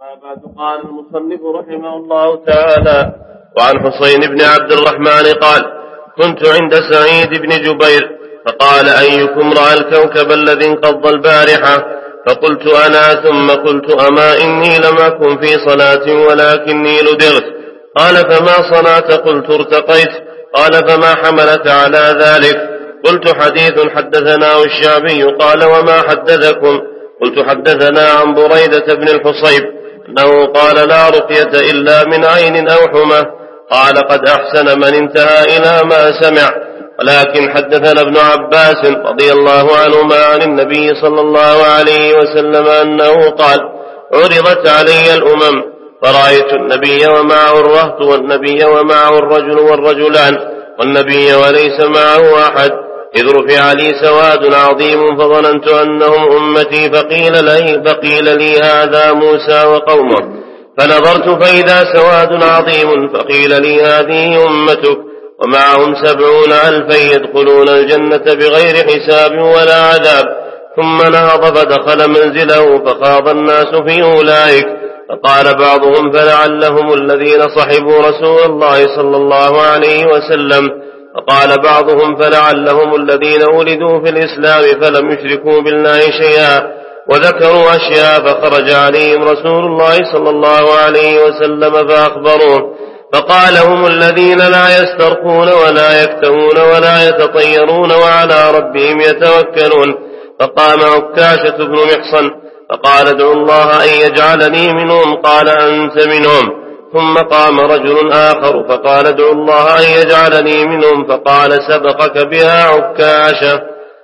بعد قال المصنف رحمه الله تعالى: وعن حسين بن عبد الرحمن قال: كنت عند سعيد بن جبير فقال: أيكم رأى الكوكب الذي انقض البارحة؟ فقلت: أنا. ثم قلت: أما إني لم أكن في صلاة ولكني لدغت. قال: فما صنعت؟ قلت: ارتقيت. قال: فما حملك على ذلك؟ قلت: حديث حدثناه الشعبي. قال: وما حدثكم؟ قلت: حدثنا عن بريدة بن الحصيب أنه قال: لا رقية إلا من عين أو حمى. قال: قد أحسن من انتهى إلى ما سمع. ولكن حدثنا ابن عباس رضي الله عنهما عن النبي صلى الله عليه وسلم أنه قال: عرضت علي الأمم فرأيت النبي ومعه الرهط والنبي ومعه الرجل والرجلان والنبي وليس معه أحد، إذ رفع لي سواد عظيم فظننت أنهم أمتي، فقيل لي هذا موسى وقومه، فنظرت فإذا سواد عظيم، فقيل لي هذه أمتك ومعهم 70,000 يدخلون الجنة بغير حساب ولا عذاب. ثم نهض فدخل منزله فخاض الناس في أولئك، فقال بعضهم: فلعلهم الذين صحبوا رسول الله صلى الله عليه وسلم. فقال بعضهم: فلعلهم الذين ولدوا في الإسلام فلم يشركوا بالله شيئا، وذكروا أشياء، فخرج عليهم رسول الله صلى الله عليه وسلم فأخبروه، فقال: هم الذين لا يسترقون ولا يكتوون ولا يتطيرون وعلى ربهم يتوكلون. فقام عكاشة بن محصن فقال: ادعوا الله أن يجعلني منهم. قال: أنت منهم. ثم قام رجل آخر فقال: ادعوا الله أن يجعلني منهم. فقال: سبقك بها عكاشة.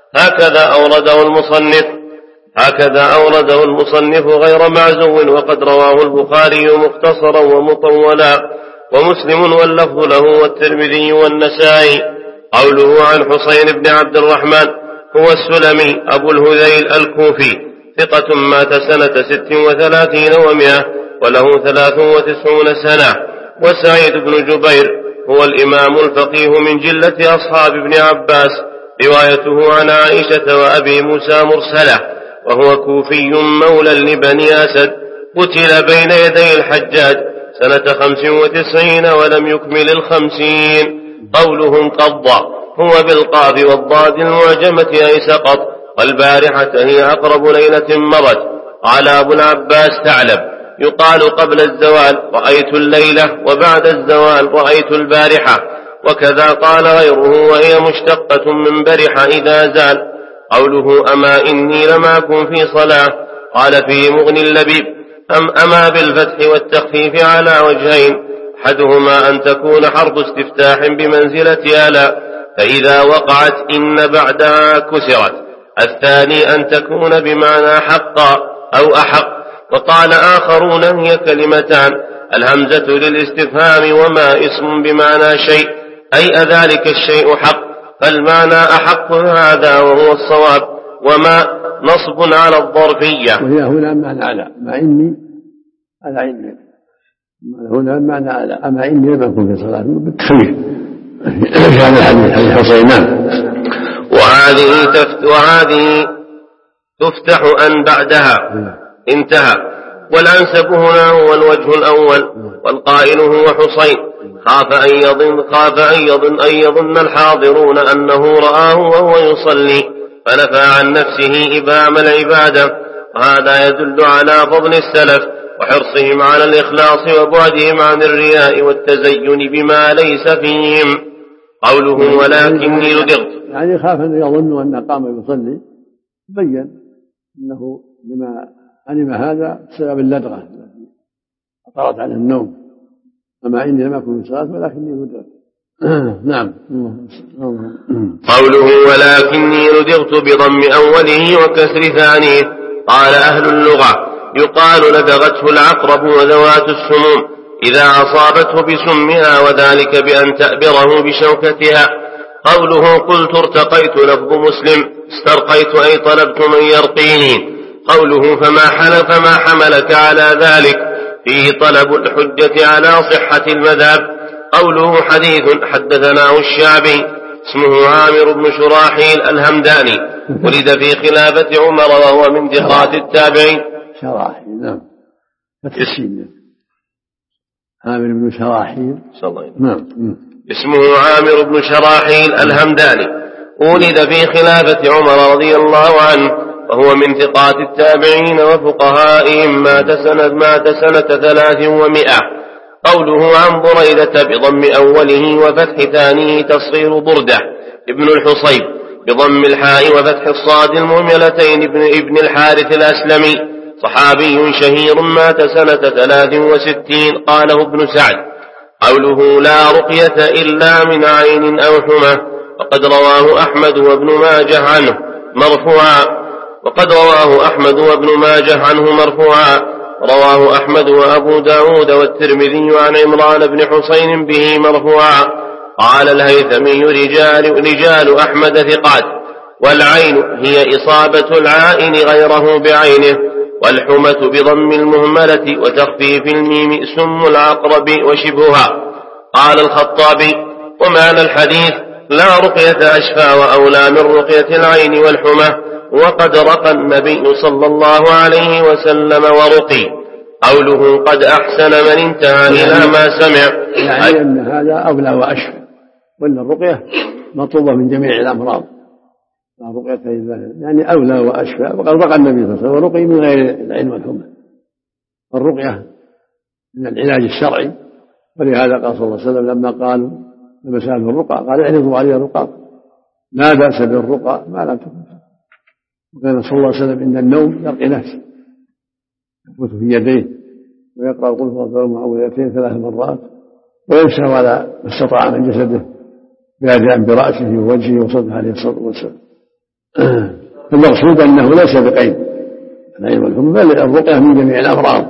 هكذا أورده المصنف غير معزو، وقد رواه البخاري مختصرا ومطولا، ومسلم واللفظ له والترمذي والنسائي. قوله عن حسين بن عبد الرحمن هو السلمي أبو الهذيل الكوفي، ثقة مات سنة 36 و100 وله 93 سنة. وسعيد بن جبير هو الإمام الفقيه من جلة أصحاب ابن عباس، روايته عن عائشة وأبي موسى مرسلة، وهو كوفي مولى لبني أسد، قتل بين يدي الحجاج سنة 95 ولم يكمل 50. قوله انقض هو بالقاف والضاد المعجمة أي سقط، والبارحة هي أقرب ليلة مرت. قال أبو العباس ثعلب: يقال قبل الزوال رأيت الليلة، وبعد الزوال رأيت البارحة. وكذا قال غيره وهي مشتقة من برح إذا زال. قوله أما إني لم أكن في صلاة، قال فيه مغني اللبيب: أما بالفتح والتخفيف على وجهين، أحدهما أن تكون حرف استفتاح بمنزلة ألا، فإذا وقعت إن بعدها كسرت. الثاني أن تكون بمعنى حقا أو أحق. وقال آخرون هي كلمتان، الهمزة للاستفهام وما اسم بمعنى شيء، أي أذلك الشيء حق، فالمعنى أحق هذا وهو الصواب، وما نصب على الظرفية. وهي هنا معنى على، ما إني على علم، هنا معنى على، أما إني لم أكن في صلاة بالتخفيف كان الحديث حسينان. وهذه تفتح أن بعدها انتهى. والأنسب هنا هو الوجه الأول، والقائل هو حسين، خاف أن يظن الحاضرون أنه رآه وهو يصلي فنفى عن نفسه إبام العبادة. وهذا يدل على فضل السلف وحرصهم على الإخلاص وبعدهم عن الرياء والتزين بما ليس فيهم. قوله ولكني لدغت، يعني خاف أن يظن أن قام يصلي، بين أنه لما علم هذا بسبب اللدغة أطرت عن النوم، أما إني لم أكن في صلاة ولكني لدغت. نعم. قوله ولكني لدغت بضم أوله وكسر ثانيه. قال أهل اللغة: يقال لدغته العقرب وذوات السموم إذا أصابته بسمها، وذلك بأن تأبره بشوكتها. قوله قلت ارتقيت لفظ مسلم، استرقيت أي طلبت من يرقيني. قوله فما حملك على ذلك، فيه طلب الحجة على صحة المذهب. قوله حديث حدثناه الشعبي اسمه عامر بن شراحيل الهمداني، ولد في خلافة عمر وهو من ثقات التابعين. شراحيل، نعم، فتح السين. عامر بن شراحيل. نعم. اسمه عامر بن شراحيل الهمداني، ولد في خلافة عمر رضي الله عنه، وهو من ثقات التابعين وفقهائهم، مات سنة 300. قوله عن بريدة بضم أوله وفتح ثانيه تصغير بردة ابن الحصيب، بضم الحاء وفتح الصاد المهملتين ابن الحارث الأسلمي، صحابي شهير، مات سنة 63. قاله ابن سعد. قوله لا رقية إلا من عين أو حمى، وقد رواه أحمد وابن ماجه عنه مرفوعا، رواه أحمد وأبو داود والترمذي عن عمران بن حسين به مرفوعا. قال الهيثمي رجال أحمد ثقات، والعين هي إصابة العائن غيره بعينه، والحمة بضم المهملة وتخفيف الميم سم العقرب وشبهها. قال الخطابي ومعنى الحديث لا رقية أشفى وأولى من رقية العين والحمة، وقد رقى النبي صلى الله عليه وسلم ورقي. قوله قد أحسن من انتهى إلى ما سمع، يعني أن هذا أولى وأشفى، وأن الرقية مطلوبة من جميع الأمراض، لا رقية إلا يعني أولى وأشفى. وقد رقى النبي صلى الله عليه وسلم ورقي من غير العين والحمى. الرقية من العلاج الشرعي، ولهذا قال صلى الله عليه وسلم لما سأله الرقى قال اعرضوا علي الرقى، لا بأس بالرقى ما لم تكن. وكان صلى الله عليه وسلم عند النوم يرقي نفسه، يثبت في يديه ويقرأ قل هو الله المعوذتين 3 مرات، ويمسح على ما استطاع من جسده بادئا برأسه ووجهه وصدره عليه الصلاة والسلام. المقصود أنه ليس بقيد العين والحمى، بل الرقية من جميع الأمراض،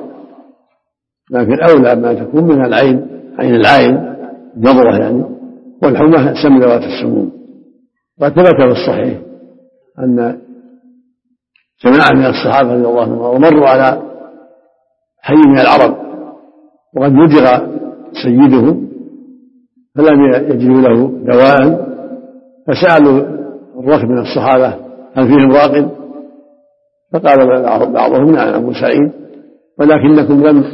لكن أولى ما تكون من العين، عين العين نظرة يعني، والحمى سم ذوات السموم. وثبت في الصحيح أن جماعة من الصحابة رضي الله عنهم ومروا على حي من العرب وقد مدغ سيدهم فلم يجدوا له دواء، فسألوا الركب من الصحابة هل فيهم راق؟ فقال بعضهم نعم أبو سعيد، ولكنكم لم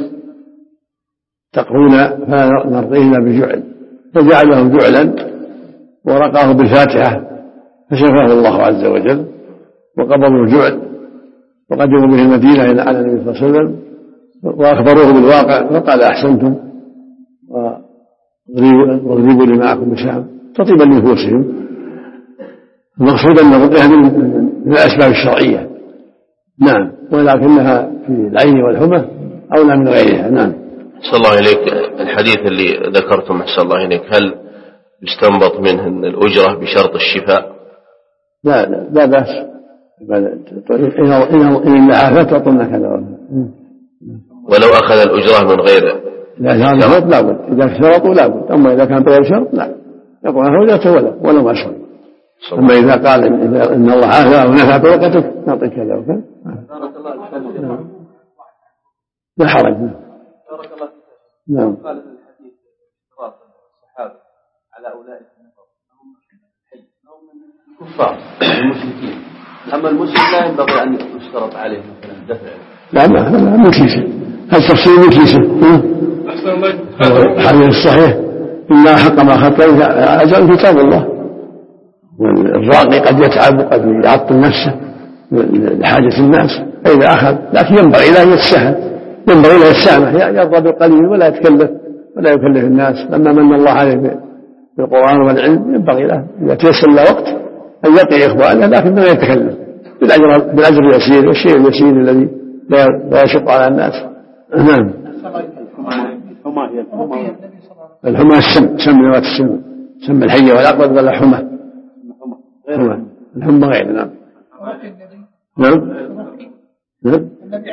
تقونا فنرقيه بجعل، فجعل له جعلا ورقاه بالفاتحة فشفاه الله عز وجل، وقبضوا الجعل وقدموا به المدينة إلى على النبي صلى الله عليه وسلم وأخبروه بالواقع، فقال أحسنتم واضربوا لي معكم بسهم تطيبا لنفوسهم. المقصود أن الرقية من الأسباب الشرعية، نعم، ولكنها في العين والحمى أولى من غيرها. نعم. أحسن الله إليك. الحديث اللي ذكرتم أحسن الله إليك، هل يستنبط منه أن الأجرة بشرط الشفاء؟ لا بأس، إن الله فتعطنا كذا، ولو أخذ الأجرة من غيره لا شرط لا بد، إذا شرطوا لا بد، أما إذا كان بغير شرط لا يقول هذا تولى ولو ما شرط. أما إذا قال إن الله عافى ونفع بركتك نعطيك كذا وكذا لا حرج. نعم. قال في الحديث اشتراط الصحابة على أولئك هم الكفار المشركين، أما المشرك لا ينبغي أن يشترط عليه مثلا دفع. لا مو كيسة، هل تفصيل مو كيسة؟ الحديث الصحيح إلا حق ما خطأ أجل كتاب الله، والراقي قد يتعب وقد يعطل نفسه لحاجة الناس، فإذا أخذ لكن ينبغي له يتسهل، ينبغي له السامح، يرضى بالقليل ولا يتكلف ولا يكلف الناس. لما من الله عليه بالقرآن والعلم ينبغي له إذا تيسر له وقت أن يلقي إخوانه، لكن لا يتكلف بالأجر اليسير والشيء اليسير الذي لا يشق على الناس. نعم. الحمى سم ذوات السم، سم الحية والعقرب ولا حمى؟ الحمى غير. نعم. نعم. نعم.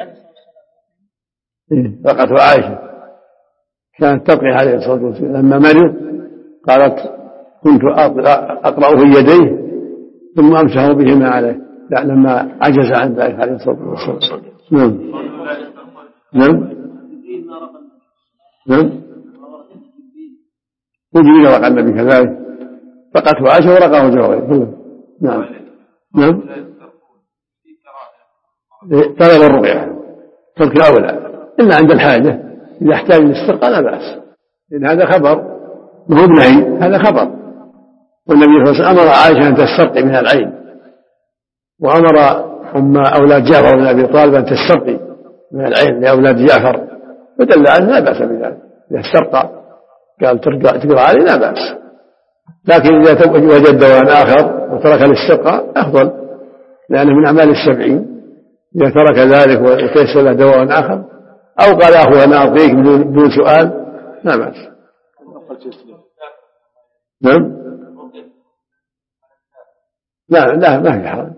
رقته عائشة كانت تبقي عليه الصلاة والسلام لما مرض، قالت كنت أقرأ في يديه ثم أمسح بهما عليه، لما عجز عن ذلك عليه الصلاة والسلام. نعم. نعم. نعم. وجبريل رقى النبي كذلك، رقته عائشة ورقاه جبريل. نعم. نعم. طلب الرقية ترك أولى، إلا عند الحاجة، إذا احتاج للاسترقاء لا بأس، لأن هذا خبر ما هو بنهي، هذا خبر. والنبي صلى الله عليه وسلم أمر عائشة أن تسترقي من العين، وأمر أولاد جعفر بن أبي طالب أن تسترقي من العين لأولاد جعفر، فدل على لا بأس بذلك. إذا استرقى قال تقرأ عليه لا بأس، لكن إذا وجد دواء آخر وترك الاسترقاء أفضل، لأنه من أعمال السبعين. إذا ترك ذلك وتيسر له دواء آخر أو قال أخوه أنا أعطيك بدون سؤال لا بأس. نعم لا ما في حرج،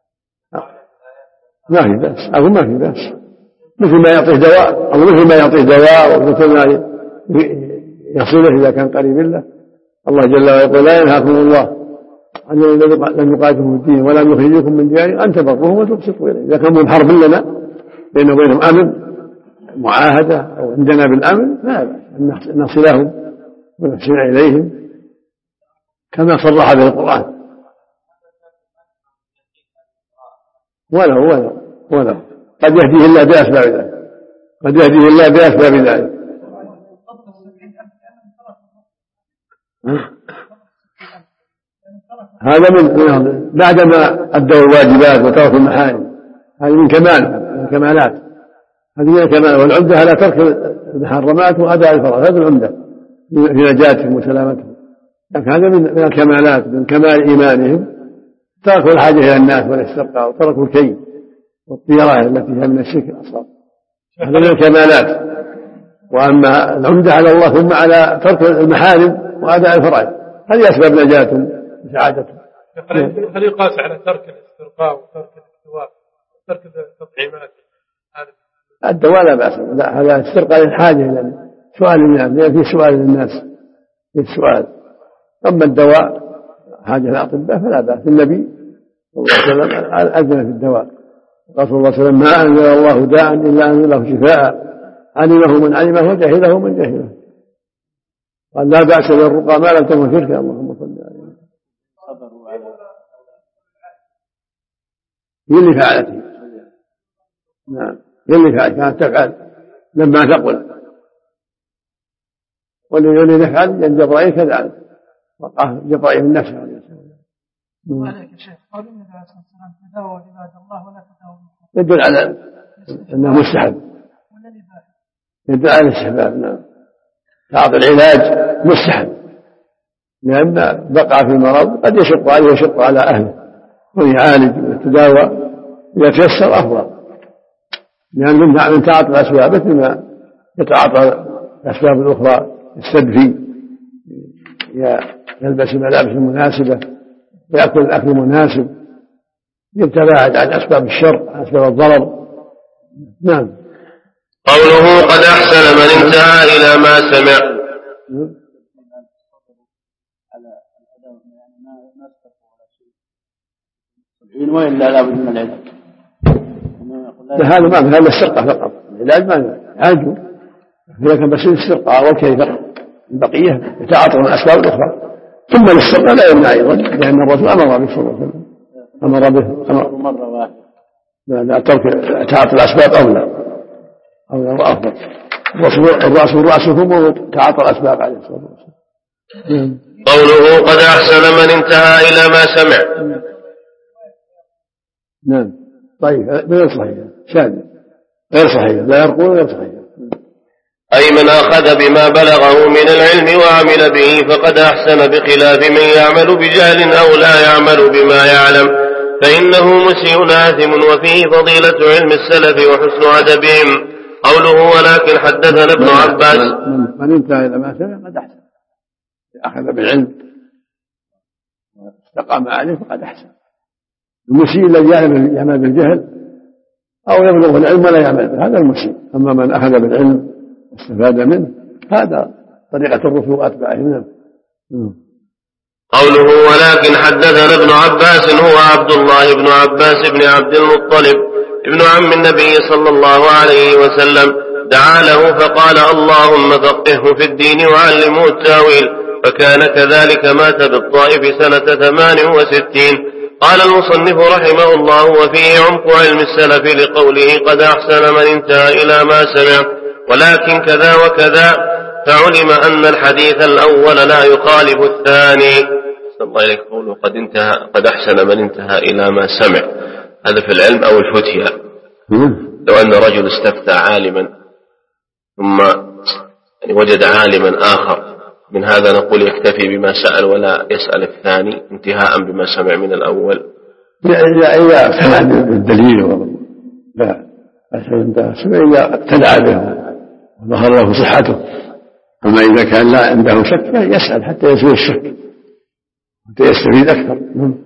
ما في بأس، أقول ما في بأس، مثل ما يعطيه دواء أو مثل ما يعطيه دواء ومثل ما يصله إذا كان قريب له. الله جل وعلا يقول لا ينهاكم الله عن الذين لم يقاتلوا في الدين ولم يخرجوكم من ديارهم أن تبروهم وتقسطوا إليهم. إذا كانوا حرب لنا بيننا وبينهم أمن معاهدة أو عندنا بالأمن لا بأس أن نصلهم ونحسن إليهم كما صرح به القرآن. ولو قد يهديه الله بأسباب ذلك، قد يهديه الله بأسباب ذلك. هذا من بعدما أدوا الواجبات وتركوا المحارم، هذه من كمالات، هذه من الكمال. والعمدة على ترك المحرمات وأداء الفرائض، هذا العمدة في نجاتهم وسلامتهم. لكن هذا من الكمالات، من كمال إيمانهم تركوا الحاجة إلى الناس والاسترقاء وتركوا الكي والطيران التي هي من الشرك الأصغر، هذا من الكمالات. وأما العمدة على الله ثم على ترك المحارم وأداء الفرائض، هذه أسباب نجاتهم وسعادتهم. هل يقاس على ترك الاسترقاء وترك الاستواء وترك التطعيمات؟ الدواء لا بأس، لا، هذا استرقاء الحاجة إلى سؤال الناس، لأن في سؤال للناس في السؤال. أما الدواء حاجة الأطباء فلا بأس. النبي صلى الله عليه وسلم أذن في الدواء، قال صلى الله عليه وسلم ما أنزل الله داء إلا أنزل له شفاء علمه من علمه وجهله من جهله. قال لا بأس بالرقى ما لم تكن شركا. اللهم صل عليه. هي اللي فعلته، نعم هي اللي فعلت، كانت تفعل لما تقل، والذي يفعل لأن جبرائيل كذلك وقع جبرائيل من نفسه عليه السلام. وعليك الشيخ قال النبي عليه الصلاة والسلام تداووا عباد الله ولا تداووا، يدل على أنه مستحب، يدل على الاستحباب. نعم بعض العلاج مستحب، لأن بقع في المرض قد يشق عليه ويشق على أهله، ويعالج ويتداوى إذا تيسر أفضل، لأن من تعاطى الأسباب مثل ما يتعاطى الأسباب الأخرى، يستدفي، يلبس الملابس المناسبة، يأكل الأكل المناسب، يتباعد عن أسباب الشر عن أسباب الضرر. نعم. قوله قد أحسن من انتهى إلى ما سمع. وإلا لا بد من العلاج. هذا ما في هذا السرقة فقط، العلاج ما يعالجوا، لكن بس السرقة والكي فقط، البقية يتعاطون الأسباب الأخرى. ثم السرقة لا يمنع أيضا، لأن الرسول أمر به صلى الله عليه وسلم، أمر به مرة واحدة. لا ترك تعاطي الأسباب أولى وأفضل. الرأس رأسهم وتعاطى الأسباب عليه الصلاة والسلام. قوله قد أحسن من انتهى إلى ما سمع. نعم طيب غير صحيح، شاذ غير صحيح، لا يرقون غير صحيح. أي من أخذ بما بلغه من العلم وعمل به فقد أحسن، بخلاف من يعمل بجهل أو لا يعمل بما يعلم فإنه مسيء آثم. وفيه فضيلة علم السلف وحسن أدبهم. قوله ولكن حدثنا ابن عباس. من انتهى إلى ما سمع قد أحسن، أخذ بالعلم واستقام عليه فقد أحسن. المسيء الذي يعمل بالجهل أو يبلغ العلم ولا يعمل به، هذا المسيء. أما من أخذ بالعلم واستفاد منه هذا طريقة الرسل وأتباعهم. قوله ولكن حدثنا ابن عباس هو عبد الله بن عباس بن عبد المطلب ابن عم النبي صلى الله عليه وسلم، دعا له فقال اللهم فقهه في الدين وعلمه التاويل، فكان كذلك. مات بالطائف سنة 68. قال المصنف رحمه الله: وفيه عمق علم السلف لقوله قد أحسن من انتهى إلى ما سمع، ولكن كذا وكذا، فعلم أن الحديث الأول لا يخالف الثاني. الله إليك قوله قد أحسن من انتهى إلى ما سمع، هذا في العلم أو الفتية. لو أن رجل استفتى عالما ثم وجد عالما آخر من هذا نقول يكتفي بما سأل ولا يسأل الثاني انتهاء بما سمع من الأول؟ إذا اقتنع بالدليل لا سمع، إذا ابتدع به وظهر له صحته. أما إذا كان لا عنده شك يسأل حتى يزول الشك حتى يستفيد أكثر.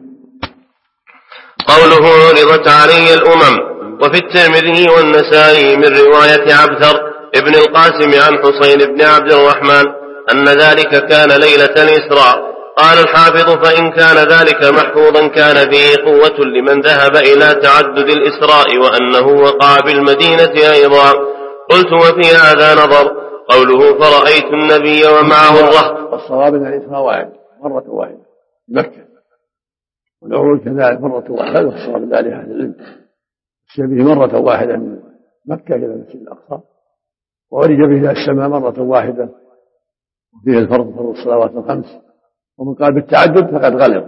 قوله عرضت علي الأمم. وفي الترمذي والنسائي من رواية عبثر ابن القاسم عن حسين بن عبد الرحمن أن ذلك كان ليلة الإسراء. قال الحافظ: فإن كان ذلك محفوظا كان فيه قوة لمن ذهب إلى تعدد الإسراء وأنه وقع بالمدينة أيضا. قلت: وفي هذا نظر. قوله فرأيت النبي ومعه الرهط. والصواب أن الإسراء واحد مرة واحدة مكة، والعروج كذلك مرة واحدة، والصواب ذلك أهل العلم به مرة واحدة من مكة إلى المسجد الأقصى، وعرج به إلى السماء مرة واحدة، وفيه فرض الصلوات الخمس. ومن قال بالتعدد فقد غلط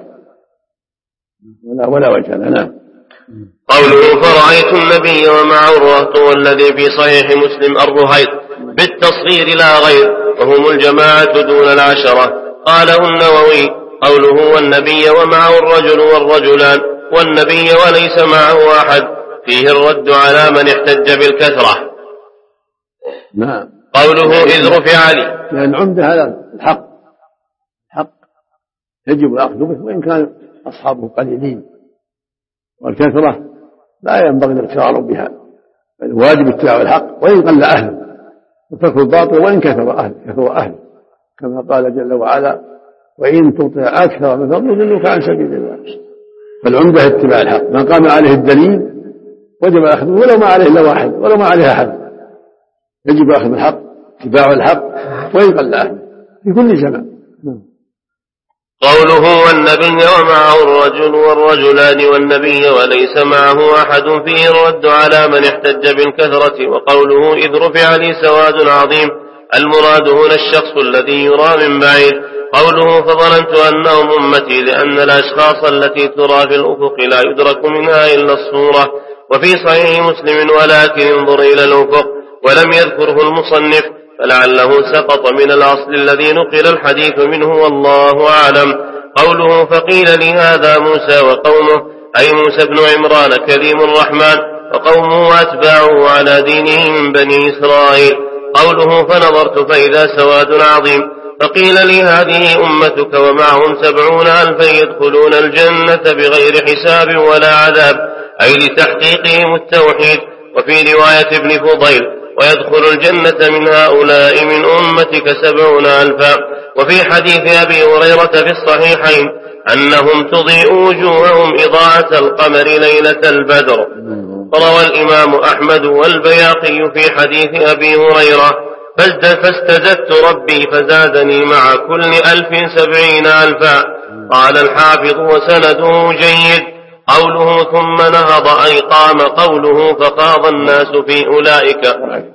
ولا وجه لنا. قوله فرأيت النبي ومعه الرهط والذي في صحيح مسلم الرهيط بالتصغير لا غير، وهم الجماعة دون العشرة. قاله النووي: قوله والنبي ومعه الرجل والرجلان والنبي وليس معه أحد فيه الرد على من احتج بالكثرة. نعم. قوله إذ رفع لي، لأن عمده هذا الحق يجب الأخذ به وإن كان أصحابه قليلين، والكثرة لا ينبغي الاغترار بها، بل واجب اتباع الحق وإن قل أهله، وترك الباطل وإن كثر أهله، كما قال جل وعلا: وإن تطع أكثر من فضل يضلوك عن سبيل الله. فالعمدة اتباع الحق، ما قام عليه الدليل وجب أخذه ولو ما عليه إلا واحد ولو ما عليه أحد. يجب أخذ الحق، اتباع الحق وإن قل أهله في كل زمان. قوله والنبي ومعه الرجل والرجلان والنبي وليس معه أحد فيه الرد على من احتج بالكثرة. وقوله إذ رفع لي سواد عظيم، المراد هنا الشخص الذي يرى من بعيد. قوله فظننت أنهم أمتي، لأن الأشخاص التي ترى في الأفق لا يدرك منها إلا الصورة. وفي صحيح مسلم ولكن انظر إلى الأفق، ولم يذكره المصنف، فلعله سقط من الأصل الذي نقل الحديث منه والله أعلم. قوله فقيل لهذا موسى وقومه، أي موسى بن عمران كريم الرحمن وقومه وأتباعه على دينه من بني إسرائيل. قوله فنظرت فإذا سواد عظيم، فقيل لي هذه أمتك ومعهم 70,000 يدخلون الجنة بغير حساب ولا عذاب، أي لتحقيقهم التوحيد. وفي رواية ابن فضيل ويدخل الجنة من هؤلاء من أمتك 70,000. وفي حديث أبي هريرة في الصحيحين أنهم تضيء وجوههم إضاءة القمر ليلة البدر. روى الإمام أحمد والبياقي في حديث أبي هريرة فاستزدت ربي فزادني مع كل 1000 70,000. قال الحافظ وسنده جيد. قوله ثم نهض أي قام. قوله فخاض الناس في أولئك.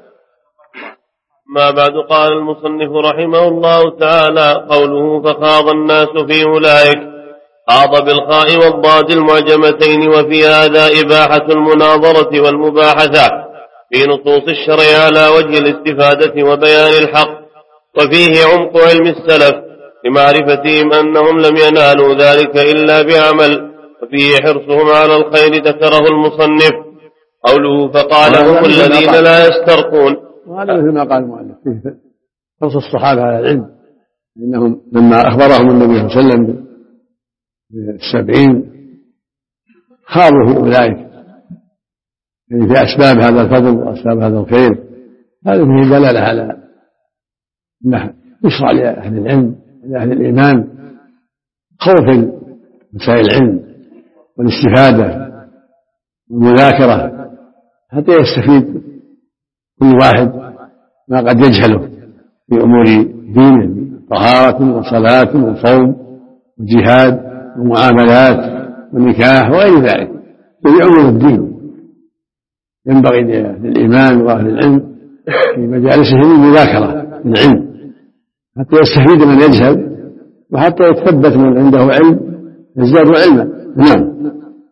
ما بعد. قال المصنف رحمه الله تعالى: قوله فخاض الناس في أولئك، خاض بالخاء والضاد المعجمتين، وفي هذا إباحة المناظرة والمباحثة في نصوص الشرع على وجه الاستفادة وبيان الحق. وفيه عمق علم السلف لمعرفتهم أنهم لم ينالوا ذلك إلا بعمل، وفيه حرصهم على الخير ذكره المصنف. قوله فقال هم الذين لا يسترقون، وهذا مثل ما قال المؤلف فيه حرص الصحابة على العلم، إنهم لما أخبرهم النبي صلى الله عليه وسلم ب70 خاضوا في أولئك، يعني في أسباب هذا الفضل وأسباب هذا الخير. هذا فيه دلالة على أنه يشرع لأهل العلم ولأهل الإيمان خوف مسائل العلم والاستفادة والمذاكرة حتى يستفيد كل واحد ما قد يجهله في أمور دينه، طهارة وصلاة وصوم وجهاد ومعاملات والنكاح وغير ذلك في عموم الدين. ينبغي للإمام وأهل العلم في مجالسهم المذاكرة العلم حتى يستفيد من يجهل وحتى يتثبت من عنده علم يزداد علما. نعم.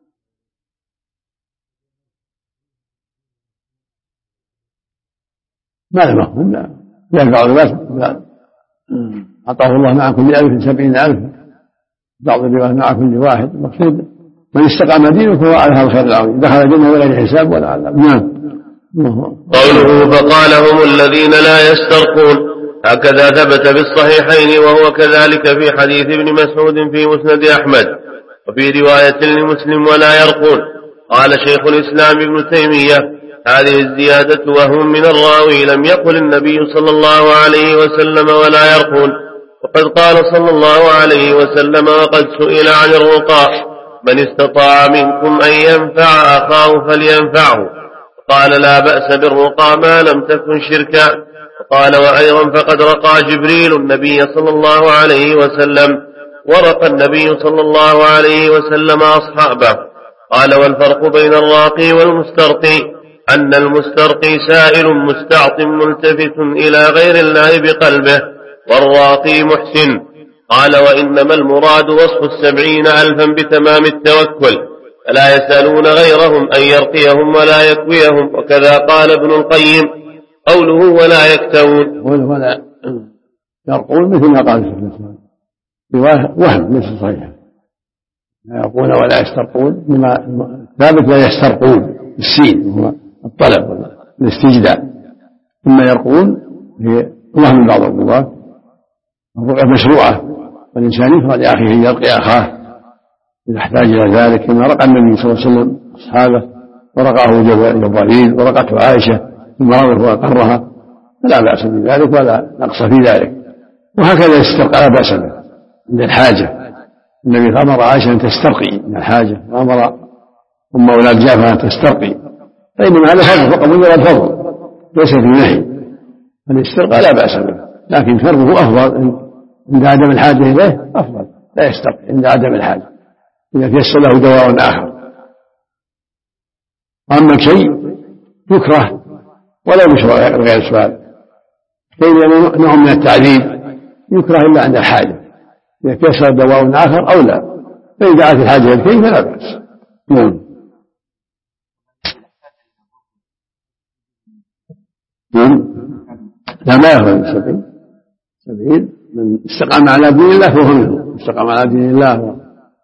ما له مفهوم. لا ينفع الناس. أعطاه الله مع كل 1070,000 بعض الروايات مع كل واحد. المقصود من استقام دينه فهو على هذا الخير العظيم دخل الجنة بغير حساب ولا عذاب. نعم. قوله فقال هم الذين لا يسترقون هكذا ثبت بالصحيحين، وهو كذلك في حديث ابن مسعود في مسند أحمد، وفي رواية لمسلم ولا يرقون. قال شيخ الإسلام ابن تيمية هذه الزيادة وهم من الراوي لم يقل النبي صلى الله عليه وسلم ولا يرقون، وقد قال صلى الله عليه وسلم وقد سئل عن الرقاء من استطاع منكم أن ينفع أخاه فلينفعه، قال لا بأس بالرقى ما لم تكن شركا. قال وأيضا فقد رقى جبريل النبي صلى الله عليه وسلم ورقى النبي صلى الله عليه وسلم أصحابه. قال والفرق بين الراقي والمسترقي أن المسترقي سائل مستعط ملتفت إلى غير الله بقلبه، والراقي محسن. قال وإنما المراد وصف 70,000 بتمام التوكل، فلا يسألون غيرهم أن يرقيهم ولا يكويهم. وكذا قال ابن القيم قوله ولا يكتوون ولا يرقون مثل ما قال الشيخ وهم ليس صحيح. لا يرقون ولا يسترقون مما ثابت لا يسترقون السين وهو الطلب والاستجداء. ثم يرقون هي وهم بعض القوات. الرقية مشروعة والإنسان يفرض لأخيه أن يرقي أخاه إذا احتاج إلى ذلك، كما رقى النبي صلى الله عليه وسلم أصحابه ورقاه جبريل ورقته عائشة المرض وأقرها، فلا بأس بذلك ولا نقص في ذلك. وهكذا يسترقى لا بأس به عند الحاجة. النبي أمر عائشة أن تسترقي من الحاجة، وأمر أم أولاد جعفر أن تسترقي، فإنما هذا فضل فقط مجرد فضل ليس في نهي. فالاسترقاء لا بأس به، لكن فرضه أفضل عند عدم الحاجة إليه، أفضل لا يسترقي عند عدم الحاجة إذا تيسر له دواء آخر. أما الشيء يكره ولا مشروع غير سؤال، فإذا نوع من التعذيب يكره إلا عند الحاجة، إذا تيسر دواء آخر أو لا، فإن دعت الحاجة إلى الكي فلا بأس. نعم. لا ما يخرج السبيل من استقام على دين الله فهو منه، استقام على دين الله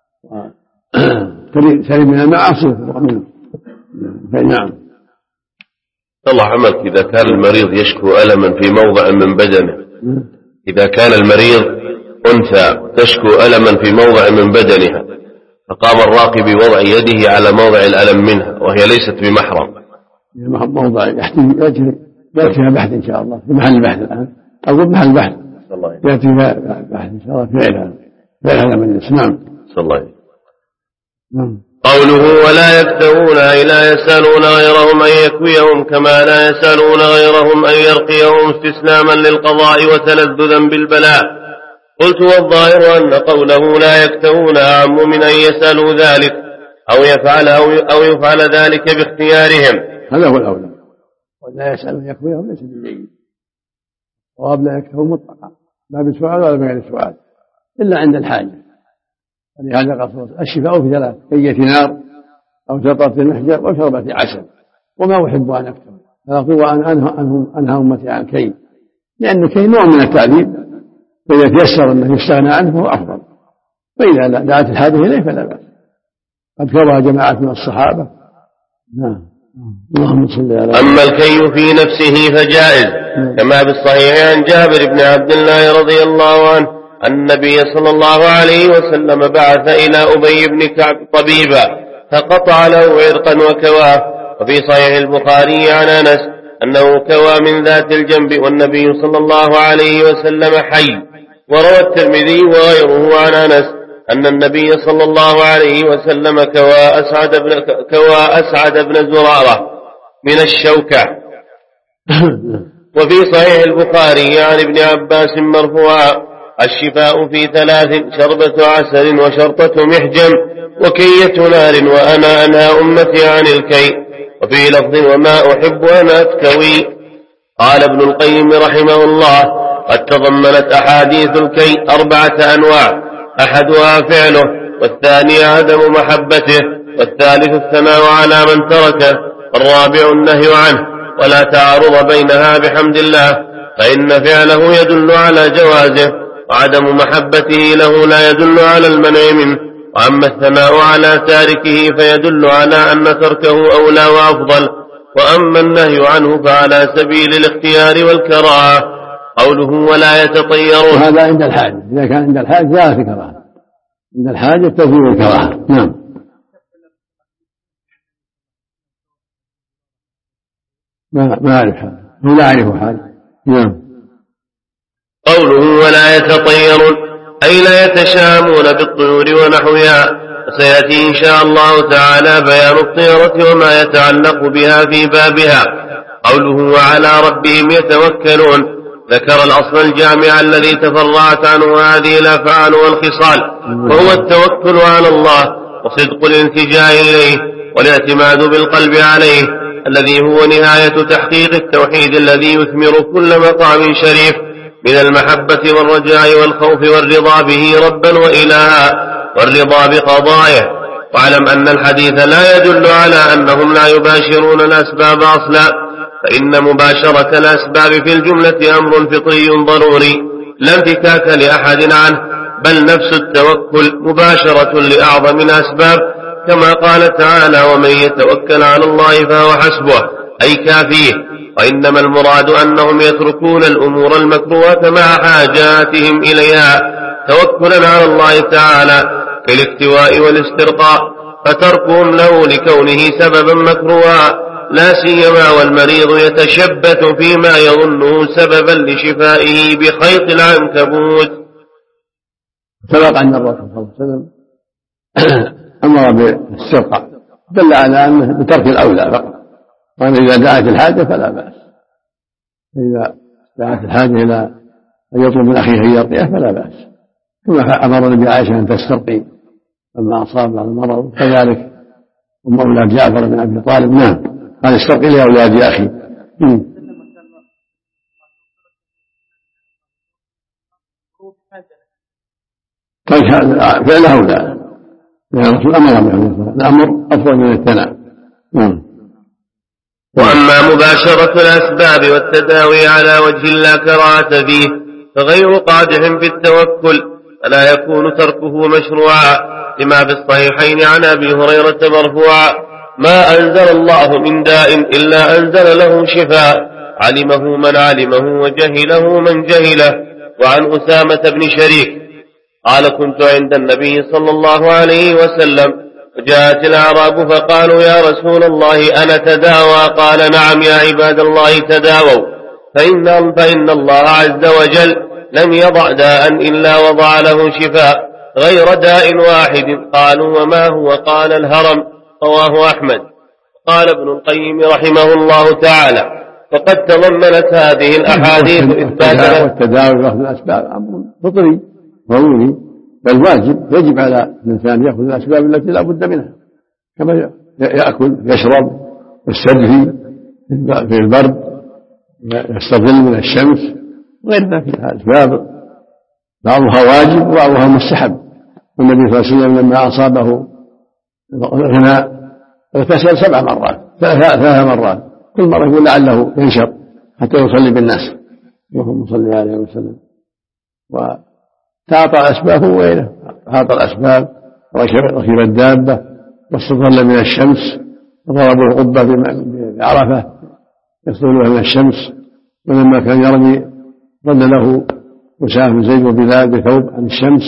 سلم من المعاصي فهو منه. نعم. الله عملك إذا كان المريض يشكو ألما في موضع من بدنه، إذا كان المريض أنثى تشكو ألما في موضع من بدنها، فقام الراقي بوضع يده على موضع الألم منها وهي ليست بمحرم، موضع يأتي فيها بحث إن شاء الله في محل البحث الآن، أقول محل بحث يأتي فيها بحث إن شاء الله في هذا من الإسلام. صلى الله عليه وسلم. قوله ولا يكتوون أي لا يسألون غيرهم أن يكويهم، كما لا يسألون غيرهم أن يرقيهم استسلاما للقضاء وتلذذا بالبلاء. قلت والظاهر أن قوله لا يكتوون أعم من أن يسألوا ذلك أو يفعل ذلك باختيارهم. هذا هو الأولى، ولا يسألون يكويهم ليس بالجيد. صواب لا يكتوون مطلقا لا بسؤال ولا بغير سؤال إلا عند الحاجة. ولهذا قال الشفاء في 3: كية نار أو شربة المحجر أو شربة عسل، وما أحب أن أكتب فأقول وأن أنهى أمتي عن الكي، لأن الكي نوع من التعذيب، فإذا تيسر أنه يستغنى عنه فهو أفضل، فإذا دعت الحاجة إليه فلا بأس. قد كره جماعة من الصحابة. اللهم صل على. أما الكي في نفسه فجائز، كما بالصحيح عن جابر بن عبد الله رضي الله عنه النبي صلى الله عليه وسلم بعث إلى أبي بن كعب طبيبا فقطع له عرقا وكواه. وفي صحيح البخاري عن أنس أنه كوى من ذات الجنب والنبي صلى الله عليه وسلم حي. وروى الترمذي وغيره عن أنس أن النبي صلى الله عليه وسلم كوى أسعد بن زرارة من الشوكة. وفي صحيح البخاري عن ابن عباس مرفوعا الشفاء في 3: شربة عسل وشرطة محجم وكية نار وأنا أنهى أمتي عن الكي. وفي لفظ: وما أحب أن أتكوي. قال ابن القيم رحمه الله: قد تضمنت أحاديث الكي 4 أنواع: أحدها فعله، والثاني عدم محبته، والثالث الثناء على من تركه، والرابع النهي عنه، ولا تعارض بينها بحمد الله، فإن فعله يدل على جوازه، وعدم محبته له لا يدل على المنع منه. وأما الثناء على تاركه فيدل على أن تركه أولى وأفضل. وأما النهي عنه فعلى سبيل الاختيار والكراهة. قوله: ولا يتطيرون، وهذا عند الحاجة، إذا كان عند الحاجة لا في كراهة، عند الحاجة التوفيق والكراهة. نعم. ما أعرف هذا، هو لا أعرف حاجة. نعم. قوله: ولا يتطيرون أي لا يتشامون بالطيور ونحوها. وسيأتي إن شاء الله تعالى بيان الطيرة وما يتعلق بها في بابها. قوله: وعلى ربهم يتوكلون، ذكر الأصل الجامع الذي تفرعت عنه هذه الأفعال والخصال، وهو التوكل على الله وصدق الالتجاء إليه والاعتماد بالقلب عليه، الذي هو نهاية تحقيق التوحيد الذي يثمر كل مقام شريف من المحبة والرجاء والخوف والرضا به ربا وإلها، والرضا بقضائه. واعلم أن الحديث لا يدل على أنهم لا يباشرون الأسباب أصلا، فإن مباشرة الأسباب في الجملة أمر فطري ضروري لا انفكاك لأحد عنه، بل نفس التوكل مباشرة لأعظم الأسباب، كما قال تعالى: ومن يتوكل على الله فهو حسبه، أي كافيه. وإنما المراد أنهم يتركون الأمور المكروهة مع حاجاتهم إليها توكلا على الله تعالى كالاكتواء والاسترقاء، فتركهم له لكونه سببا مكروها، لا سيما والمريض يتشبث فيما يظنه سببا لشفائه بخيط العنكبوت. سبق أن الرسول صلى الله عليه وسلم أمر بالاسترقاء، دل على أنه بترك الأولى فقط، وأن إذا دعت الحاجة فلا بأس، إذا دعت الحاجة إلى أن يطلب من أخيه أن يرقيه فلا بأس، كما أمر النبي عائشة أن تسترقي لما أصاب على المرض، كذلك أم أولاد جعفر بن أبي طالب. نعم، قال استرقي لأولاد أخي. فعله لا، يعني الرسول أمر به، الأمر أفضل من الثناء. وأما مباشرة الأسباب والتداوي على وجه لا كراهة فيه فغير قادح في التوكل، فلا يكون تركه مشروعا، لما في الصحيحين عن أبي هريرة مرفوعا: ما أنزل الله من داء إلا أنزل له شفاء، علمه من علمه وجهله من جهله. وعن أسامة بن شريك قال: كنت عند النبي صلى الله عليه وسلم، فجاءت الأعراب فقالوا: يا رسول الله أنا تداوى؟ قال: نعم يا عباد الله تداووا، فإن الله عز وجل لم يضع داء إلا وضع له شفاء غير داء واحد. قالوا: وما هو؟ قال: الهرم. رواه أحمد. قال ابن القيم رحمه الله تعالى: فقد تضمنت هذه الأحاديث إثبات والتداوي وأخذ الأسباب أمر فطري ضروري، بل واجب، يجب على الإنسان يأخذ الأسباب التي لا بد منها، كما يأكل، يشرب، يستدفي في البرد، يستظل من الشمس، غير ذلك. الأسباب بعضها واجب وبعضها مستحب. والنبي صلى الله عليه وسلم لما أصابه الغناء اغتسل 7 مرات، 3 مرات، كل مرة يقول لعله ينشط حتى يصلي بالناس، اللهم صل عليه وسلم. وتعاطى الأسباب وغيره، تعاطى الأسباب، ركب الدابة، واستظل من الشمس، وضربوا القبة بعرفة يستظلها من الشمس. ولما كان يرمي ظل له أسامة بن زيد وبلال بثوب عن الشمس.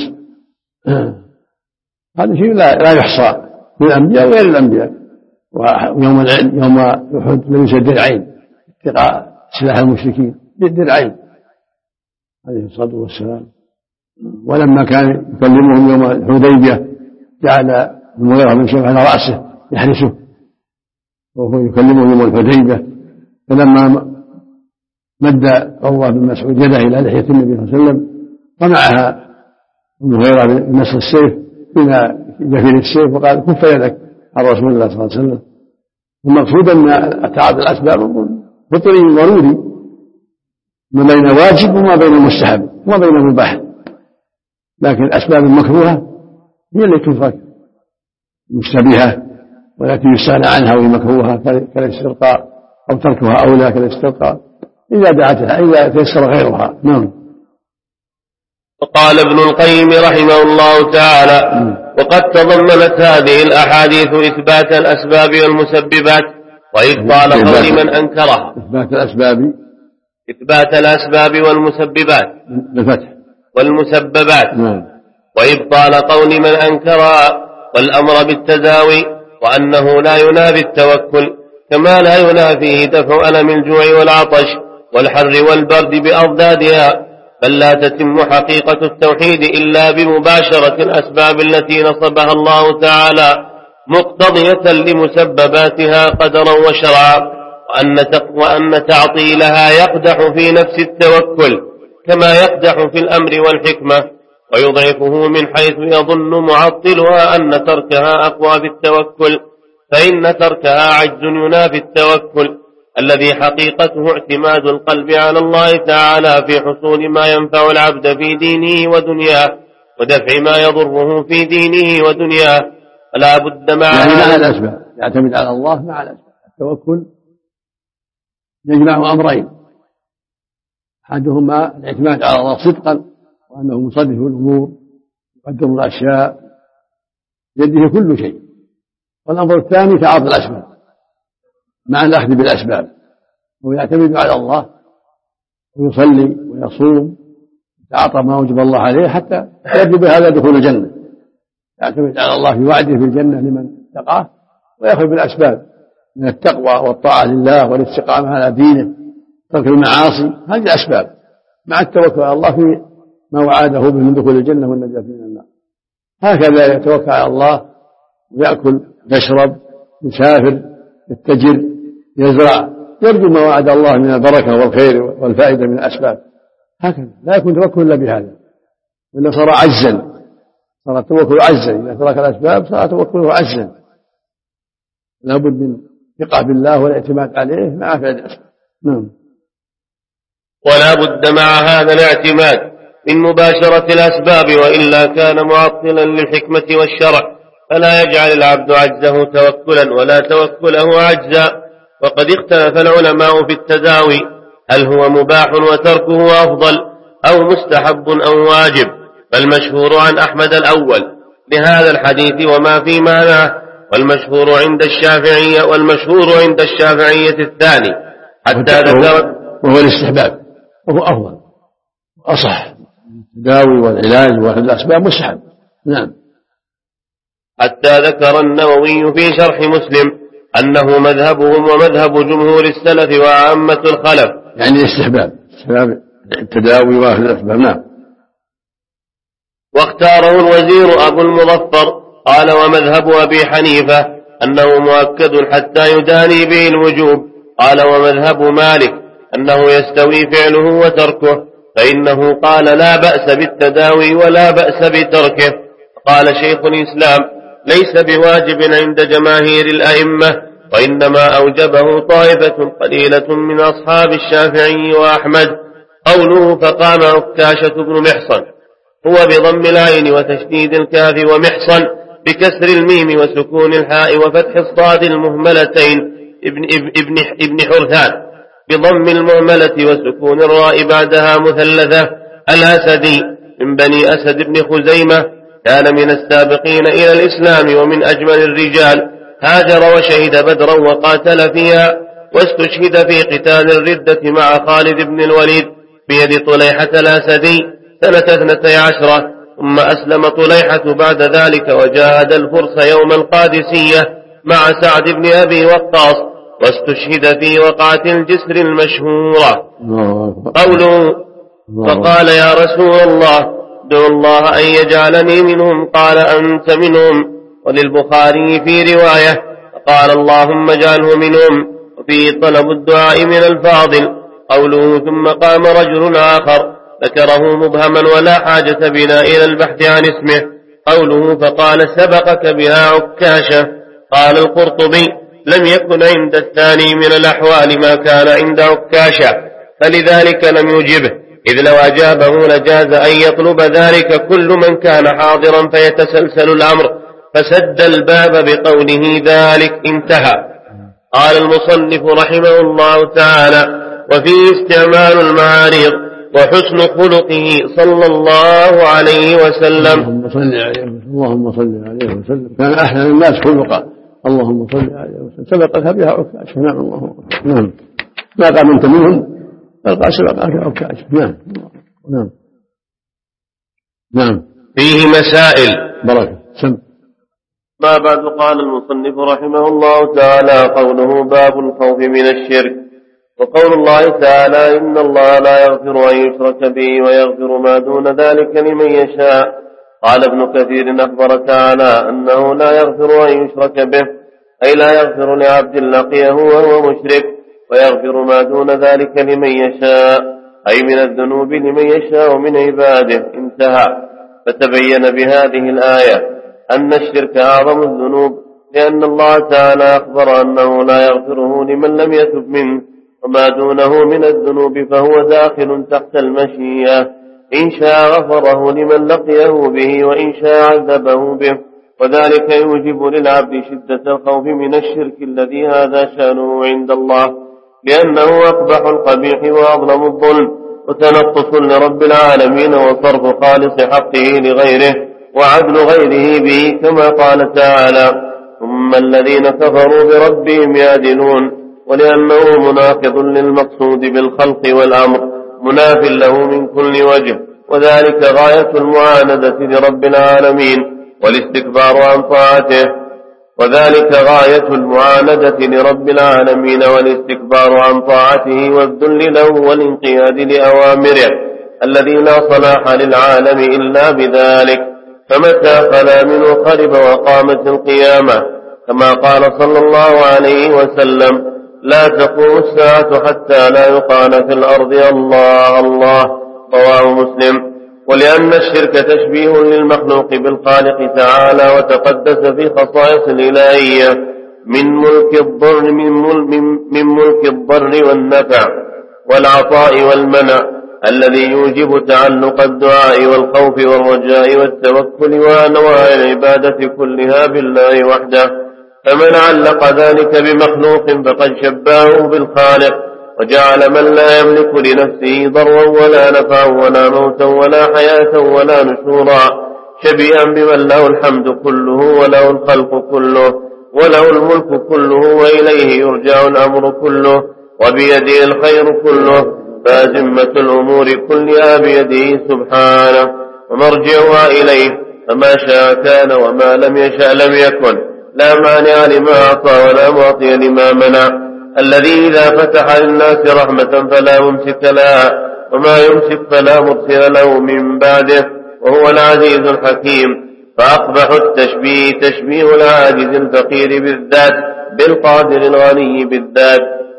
هذا شيء لا يحصى من الأنبياء وغير الأنبياء. ويوم يوم أحد لبس درعين اتقاء سلاح المشركين، درعين عليه الصلاة والسلام. ولما كان يكلمهم يوم الحديبية جعل المغيرة بن شعبة على رأسه يحرسه وهو يكلمهم يوم الحديبية. فلما مد عروة بن مسعود يده إلى لحية النبي صلى الله عليه وسلم صنعها المغيرة بنصر السيف إلى جفين السيف وقال كف يدك عن رسول الله صلى الله عليه وسلم. المقصود أن تعاطي الأسباب فطري ضروري ما بين واجب وما بين مستحب وما بين مباح، لكن الأسباب المكروهة هي التي تترك مشتبهة والتي يستغنى عنها وهي مكروهة كالاسترقاء أو تركها أولى كالاسترقاء إذا دعتها إذا تيسر غيرها. نعم. وقال ابن القيم رحمه الله تعالى: وقد تضمنت هذه الأحاديث إثبات الأسباب والمسببات وإبطال قول من أنكرها. إثبات الأسباب والمسببات بالفتح والمسببات وإبطال قول من أنكرها، والأمر بالتداوي، وأنه لا ينافي التوكل كما لا ينافيه دفع ألم الجوع والعطش والحر والبرد بأضدادها، بل لا تتم حقيقة التوحيد إلا بمباشرة الأسباب التي نصبها الله تعالى مقتضية لمسبباتها قدرا وشرعا، وأن تعطيلها يقدح في نفس التوكل كما يقدح في الأمر والحكمة، ويضعفه من حيث يظن معطلها أن تركها أقوى بالتوكل، فإن تركها عجز ينافي التوكل الذي حقيقته اعتماد القلب على الله تعالى في حصول ما ينفع العبد في دينه ودنياه ودفع ما يضره في دينه ودنياه. فلا بد مع الأسباب يعتمد على الله مع الأسباب. التوكل يجمع أمرين: أحدهما الاعتماد على الله صدقا وأنه مصرف الأمور يقدر الأشياء بيده كل شيء، والأمر الثاني تعاطي الأسباب مع الأخذ بالأسباب، ويعتمد على الله ويصلي ويصوم ويتعاطى ما وجب الله عليه حتى يرجو بهذا دخول الجنة، يعتمد على الله في وعده في الجنة لمن اتقاه، ويأخذ بالأسباب من التقوى والطاعة لله والاستقامة على دينه ترك المعاصي. هذه الأسباب مع التوكل على الله في ما وعده به من دخول الجنة والنجاة من النار. هكذا يتوكل على الله ويأكل يشرب يسافر يتجر يزرع يرجو ما وعد الله من البركة والخير والفائدة من الأسباب. هكذا لا يكون توكل إلا بهذا، وإلا صار عجزا، صار التوكل عجزا. إذا ترك الأسباب صار توكله عجزا. لا بد من ثقة بالله والاعتماد عليه مع فعل الأسباب. نعم. ولا بد مع هذا الاعتماد من مباشرة الأسباب، وإلا كان معطلا للحكمة والشرع، فلا يجعل العبد عجزه توكلا ولا توكله عجزا. وقد اختلف العلماء في التداوي، هل هو مباح وتركه أفضل أو مستحب أو واجب؟ فالمشهور عن أحمد الأول لهذا الحديث وما في معناه، والمشهور عند الشافعية الثاني، حتى ذكر وهو الاستحباب، وهو أفضل وأصح. التداوي والعلاج وأخذ الأسباب مستحب. نعم. حتى ذكر النووي في شرح مسلم أنه مذهبهم ومذهب جمهور السلف وعامة الخلف، يعني الاستحباب التداوي وأخذ الأسباب. نعم. واختاره الوزير أبو المظفر قال: ومذهب أبي حنيفة أنه مؤكد حتى يداني به الوجوب. قال: ومذهب مالك أنه يستوي فعله وتركه، فإنه قال: لا بأس بالتداوي ولا بأس بتركه. قال شيخ الإسلام: ليس بواجب عند جماهير الأئمة، وإنما أوجبه طائفة قليلة من أصحاب الشافعي وأحمد. قوله: فقام عكاشة بن محصن، هو بضم العين وتشديد الكاف، ومحصن بكسر الميم وسكون الحاء وفتح الصاد المهملتين، ابن حرثان بضم المهملة وسكون الراء بعدها مثلثة، الأسدي من بني أسد بن خزيمة، كان من السابقين إلى الإسلام ومن أجمل الرجال، هاجر وشهد بدرا وقاتل فيها، واستشهد في قتال الردة مع خالد بن الوليد بيد طليحة الأسدي سنة 12، ثم أسلم طليحة بعد ذلك وجاهد الفرس يوم القادسية مع سعد بن أبي وقاص، واستشهد في وقعة الجسر المشهورة. قوله: فقال: يا رسول الله ادعو الله أن يجعلني منهم، قال: أنت منهم. وللبخاري في رواية: قال: اللهم اجعله منهم. وفيه طلب الدعاء من الفاضل. قوله: ثم قام رجل آخر، ذكره مبهما ولا حاجة بنا إلى البحث عن اسمه. قوله فقال سبقك بها عكاشة. قال القرطبي لم يكن عند الثاني من الأحوال ما كان عند عكاشة، فلذلك لم يجبه، إذ لو أجابه لجاز أن يطلب ذلك كل من كان حاضرا فيتسلسل الأمر، فسد الباب بقوله ذلك انتهى. قال المصنف رحمه الله تعالى: وفيه استعمال المعاريض وحسن خلقه صلى الله عليه وسلم. اللهم صل عليه وسلم. كان أحسن الناس خلقا. اللهم صل عليه وسلم. سبقك بها عكاشة. نعم. الله نعم. ما قام انت منهم بل قال سبقك عكاشة. نعم. نعم. نعم. فيه مسائل. بركة. سم. ما بعد. قال المصنف رحمه الله تعالى: قوله باب الخوف من الشرك. وقول الله تعالى: إن الله لا يغفر أن يشرك به ويغفر ما دون ذلك لمن يشاء. قال ابن كثير: أخبر تعالى أنه لا يغفر أن يشرك به، أي لا يغفر لعبد لقيه وهو مشرك، ويغفر ما دون ذلك لمن يشاء، أي من الذنوب لمن يشاء من عباده. انتهى. فتبين بهذه الآية أن الشرك أعظم الذنوب، لأن الله تعالى أخبر أنه لا يغفره لمن لم يتب منه، وما دونه من الذنوب فهو داخل تحت المشيئة، إن شاء غفره لمن لقيه به وإن شاء عذبه به، وذلك يوجب للعبد شدة الخوف من الشرك الذي هذا شأنه عند الله، لأنه أقبح القبيح وأظلم الظلم وتنقص لرب العالمين وصرف خالص حقه لغيره وعدل غيره به، كما قال تعالى: ثم الذين كفروا بربهم يعدلون، ولأنه مناقض للمقصود بالخلق والأمر مناف له من كل وجه، وذلك غاية المعاندة لرب العالمين والاستكبار عن طاعته، والذل له والانقياد لأوامره الذي لا صلاح للعالم إلا بذلك، فمتى خلا منه خرب وقامت القيامة، كما قال صلى الله عليه وسلم: لا تقوم الساعة حتى لا يقال في الأرض الله الله. رواه مسلم. ولأن الشرك تشبيه للمخلوق بالخالق تعالى، وتقدس في خصائص الإلهية من ملك الضر والنفع والعطاء والمنع، الذي يوجب تعلق الدعاء والخوف والرجاء والتوكل وأنواع العبادة كلها بالله وحده. فمن علق ذلك بمخلوق فقد شبهه بالخالق، وجعل من لا يملك لنفسه ضرا ولا نفعا ولا موتا ولا حياة ولا نشورا شبيها بمن له الحمد كله وله الخلق كله وله الملك كله وإليه يرجع الأمر كله وبيده الخير كله، فأزمة الأمور كلها بيده سبحانه ومرجعها إليه، فما شاء كان وما لم يشأ لم يكن، لا مانع لما أعطى ولا معطي لما منع، الذي إذا فتح للناس رحمة فلا ممسك لها وما يمسك فلا مرسل له من بعده، وهو العزيز الحكيم. فأقبح التشبيه تشبيه العاجز الفقير بالذات بالقادر الغني بالذات.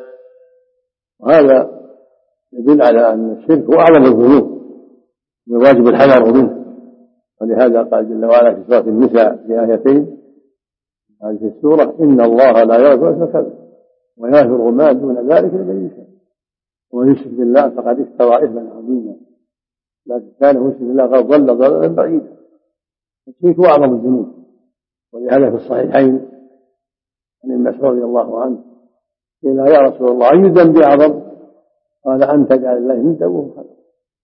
وهذا يدل على أن الشرك هو أعظم الذنوب وواجب الحذر منه، ولهذا قال جل وعلا في سورة النساء في آيتين هذه السورة: إن الله لا يغفر الشرك به ويغفر ما دون ذلك لمن يشاء ومن يشرك بالله فقد افترى إثما عظيما، لكن كان يشرك بالله قد ضل ضلالا بعيدا. الشرك هو أعظم الذنوب، ولهذا في الصحيحين عن ابن مسعود رضي الله عنه قيل: يا رسول الله أي ذنب أعظم؟ قال: أن تجعل الله ندا وهو خلقك.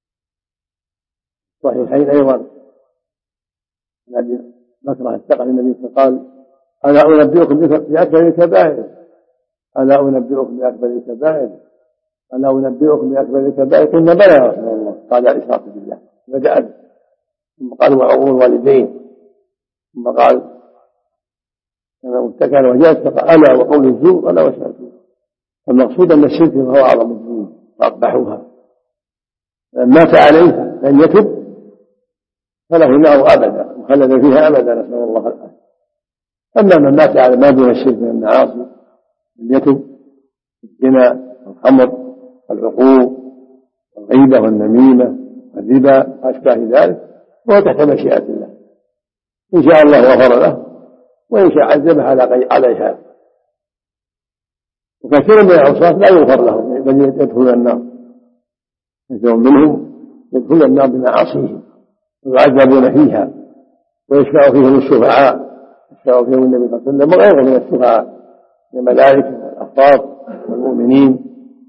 الصحيحين أيضا عن أبي بكر الثقفي النبي قال: ألا أنبئكم بأكبر الكبائر؟ ألا أنبئكم بأكبر الكبائر؟ ألا أنبئكم بأكبر الكبائر؟ قلنا: بلى يا رسول الله. قال: الإشراك بالله. فبدأ به، ثم قال: وعقوق الوالدين، ثم قال: أنا متكئا وجلس، فقال: ألا وقول الزور، ألا وشهادة الزور. فالمقصود أن الشرك هو أعظم الذنوب وأقبحها، مات عليه لن يتب فله النار أبدا وخلد فيها أبدا، نسأل الله العافية. أما من مات على ما دون الشرك من المعاصي لم يتب: الزنا والخمر والعقوق والغيبة والنميمة الربا وأشباه ذلك، وهو تحت مشيئة الله، إن شاء الله غفر له وإن شاء عذبه عليها. وكثير من العصاة لا يغفر لهم بل يدخلون النار، كثير منهم يدخلون النار بمعاصيهم ويعذبون فيها، ويشفع فيهم الشفعاء، يشفع فيهم النبي صلى الله عليه وسلم وغيره من الشفعاء من الملائكة والأخبار والمؤمنين.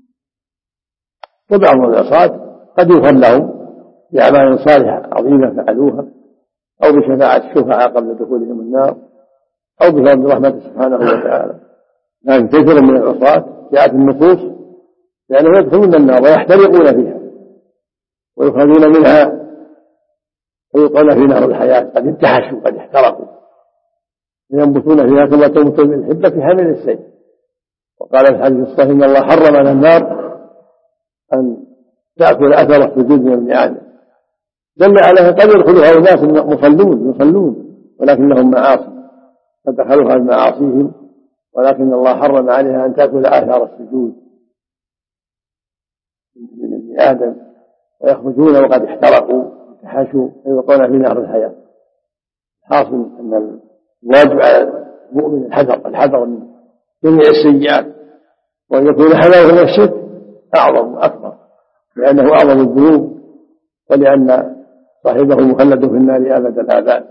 وبعض العصاة قد يغفر لهم بأعمال صالحة عظيمة فعلوها، أو بشفاعة الشفعاء قبل دخولهم النار، أو بفضل رحمته سبحانه وتعالى. لكن كثير من العصاة جاءت النصوص لأنهم يدخلون النار ويحترقون فيها ويخرجون منها ويوقعون في نهر الحياة، قد انتحشوا قد احترقوا، ينبتون فيها كما تنبت الحبة في حمل السيف. وقال في الحديث الصحيح إن الله حرم على النار أن تأكل أثر السجود من ابن آدم، دل على قد يدخلها أناس يصلون ولكن لهم معاصي فدخلوها بمعاصيهم، ولكن الله حرم عليها أن تأكل آثار السجود من ابن آدم، ويخرجون وقد احترقوا وانتحشوا ويوقعون في نهر الحياة. حاصل أن الواجب على المؤمن الحذر من جميع السيئات، وأن يكون حذره من الشرك أعظم وأكبر، لأنه أعظم الذنوب، ولأن صاحبه مخلد في النار أبد الآباد.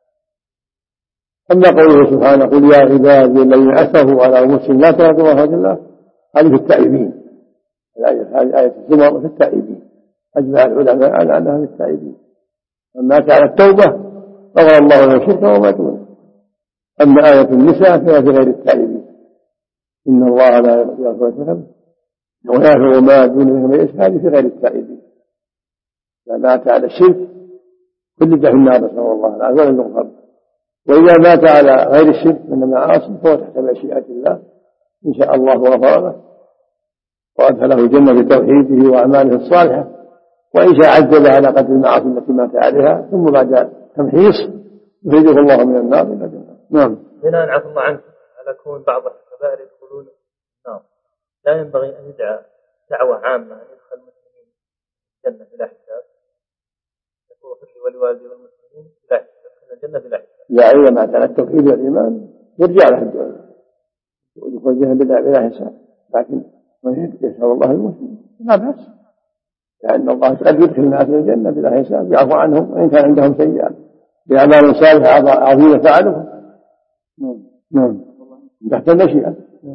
أما قوله سبحانه قل يا عبادي الذين أسرفوا على أنفسهم لا تقنطوا من رحمة الله، هذه في التائبين، هذه آية الزمر في التائبين، أجمع العلماء على أنها في التائبين. أما على التوبة غفر الله له الشرك وما دونه. أما آية النساء فهي في غير التائبين، إن الله لا يغفر الشرك ويغفر ما دون ذلك، هذه في غير التائبين. إذا مات على الشرك خلد في النار نسأل الله العافية ولم يغفر، وإذا مات على غير الشرك من المعاصي فهو تحت مشيئة الله إن شاء الله غفر له وأدخله الجنة بتوحيده وأعماله الصالحة، وإن شاء عذب على قدر المعاصي التي مات عليها، ثم بعد تمحيص يخرجه الله من النار إلى الجنة. نعم. بناء عفى الله عنك على كون بعض الكبائر يدخلون النار، لا ينبغي أن يدعى دعوة عامة أن يدخل المسلمين الجنة بلا حساب، يقول ولوالدي والمسلمين بلا حساب الجنة بلا حساب. لا، إذا مات على التوحيد والإيمان يرجع له الدعاء ويدخل الجنة بلا حساب، لكن من يسأل الله المسلم لا بأس، لأن الله قد يدخل الناس الجنة بلا حساب، يعفو عنهم وإن كان عندهم سيئات بأعمال صالحة عظيمة فعلها. نعم تحت المشيئة.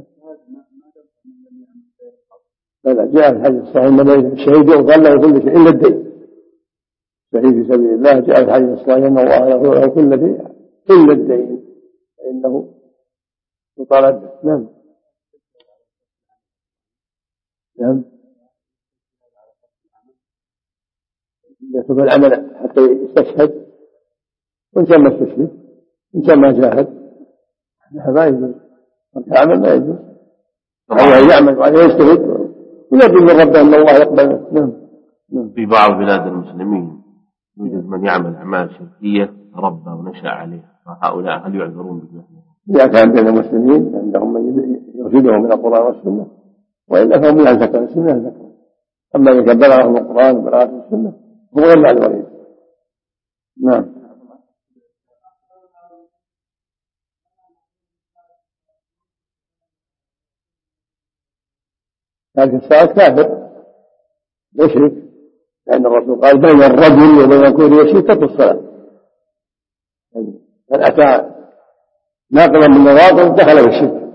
لا، جاء في الحديث الصحيح أن الشهيد يغفر له كل شيء إلا الدين. الشهيد في سبيل الله جاء في الحديث الصحيح أن الله يغفر له كل شيء إلا الدين فإنه يطالب. نعم يترك العمل حتى يستشهد، وإن كان ما استشهد إن كان ما جاهد ما يجوز، العمل ما يجوز، عليه يعمل وعليه يجتهد ويرجو من ربه أن الله يقبل. نعم. في بعض بلاد المسلمين يوجد من يعمل أعمال شركية تربى ونشأ عليها، فهؤلاء هل يعذرون بالجهل؟ إذا كان بين المسلمين عندهم من يرشدهم من القرآن والسنة، وإلا فهم لا يذكر السنة يذكر. أما إذا كان بلغهم القرآن وبلغهم السنة هم غير معذورين. نعم. لكن الساعة كافر يشرك، لأن الرسول قال بين الرجل وبين كل يشرك ترك الصلاة، من أتى ناقلا من الواقع دخل في الشرك،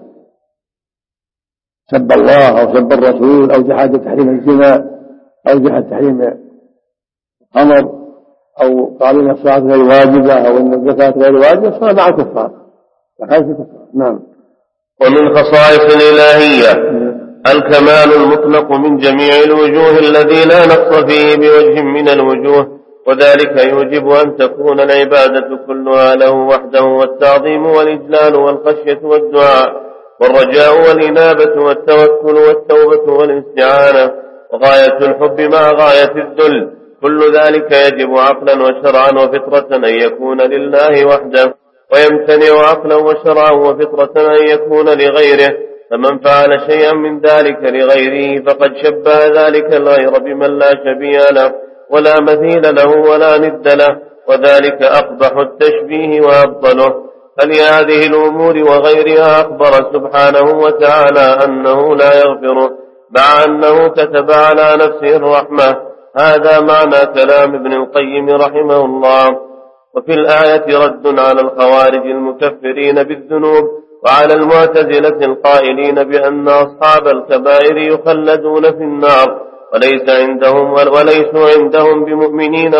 سب الله أو سب الرسول أو جحد تحريم الزنا أو جحد تحريم الخمر أو قال إن الصلاة غير واجبة أو إن الزكاة غير واجبة صار مع الكفار. نعم. ومن خصائص الإلهية الكمال المطلق من جميع الوجوه الذي لا نقص فيه بوجه من الوجوه، وذلك يوجب أن تكون العبادة كلها له وحده، والتعظيم والإجلال والخشية والدعاء والرجاء والإنابة والتوكل والتوبة والاستعانة وغاية الحب مع غاية الذل، كل ذلك يجب عقلا وشرعا وفطرة أن يكون لله وحده، ويمتنع عقلا وشرعا وفطرة أن يكون لغيره. فمن فعل شيئا من ذلك لغيره فقد شبه ذلك الغير بمن لا شبيه له، ولا مثيل له ولا ند له، وذلك أقبح التشبيه وأبطله. فلهذه الأمور وغيرها أخبر سبحانه وتعالى أنه لا يغفر، مع أنه كتب على نفسه الرحمة. هذا معنى كلام ابن القيم رحمه الله. وفي الآية رد على الخوارج المكفرين بالذنوب، وعلى المعتزلة القائلين بأن أصحاب الكبائر يخلدون في النار، وليسوا عندهم بمؤمنين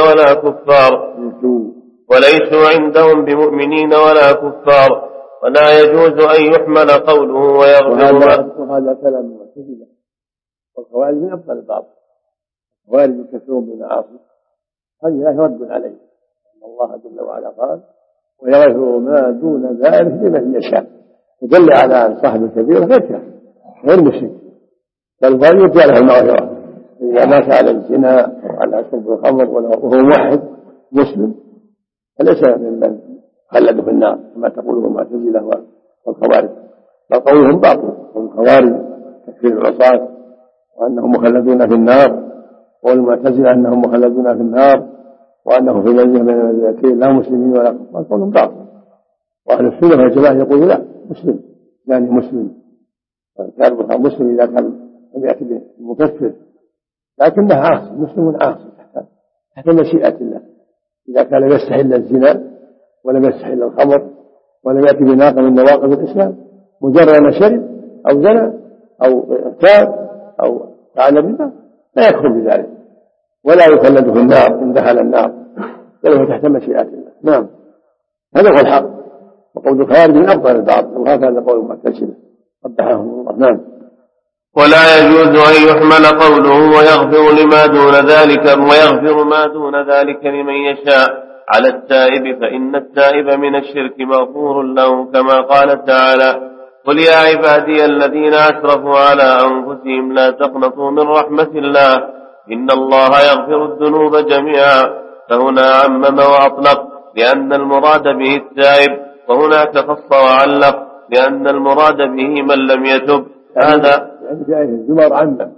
ولا كفار، ولا يجوز أن يحمل قوله ويغفر. وهذا كلام المعتزلة والخوارج من أبطل البعض. الخوارج يكفرون بالمعاصي، هذه رد عليه، أن الله جل وعلا قال ويغفر ما دون ذلك لمن يشاء، ودل على أن صاحب الكبيرة غير مشرك، بل قال يرجى له المغفرة إذا مات على الزنا أو على شرب الخمر وهو موحد مسلم، فليس ممن خلد في النار كما تقوله المعتزلة والخوارج، بل قولهم باطل. والخوارج تكفير العصاة وأنهم مخلدون في النار، والمعتزلة أنهم مخلدون في النار وأنه في منزلة من المنزلتين لا مسلمين ولا كفار، قولهم باطل. وأهل السنة والجماعة يقولون لا، مسلم يعني مسلم، كان مسلم إذا كان لم يأتي به المكفر، لكنه عاصي، مسلم عاصي تحت مشيئة الله، إذا كان لم يستحل الزنا ولم يستحل الخمر ولم يأتي بناقض من نواقض الإسلام، مجرد ما شرب أو زنى أو اغتاب أو فعل بما لا يكفر بذلك ولا يخلد في النار إن دخل النار، بل هو تحت مشيئة الله. نعم، هذا هو الحق. وقول الخارج من أفضل البعض، وهكذا قول المعتزلة قبحهم الله. نعم. ولا يجوز أن يحمل قوله ويغفر ما دون ذلك لمن يشاء على التائب، فإن التائب من الشرك مغفور له، كما قال تعالى: قل يا عبادي الذين أسرفوا على أنفسهم لا تقنطوا من رحمة الله إن الله يغفر الذنوب جميعا. فهنا عمم وأطلق لأن المراد به التائب، وهناك خص وعلق لأن المراد به من لم يتب. هذا يعني في آية الزمر عمم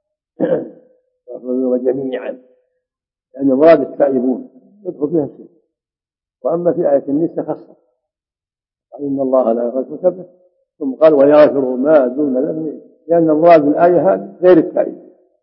الذنوب جميعا، لأن المراد التائبون يدخل فيها الشرك. وأما في آية النساء خص إن الله لا يغفر الذنوب، ثم قال ويغفر ما دون ذلك، لأن المراد بالآية هذه غير التائب.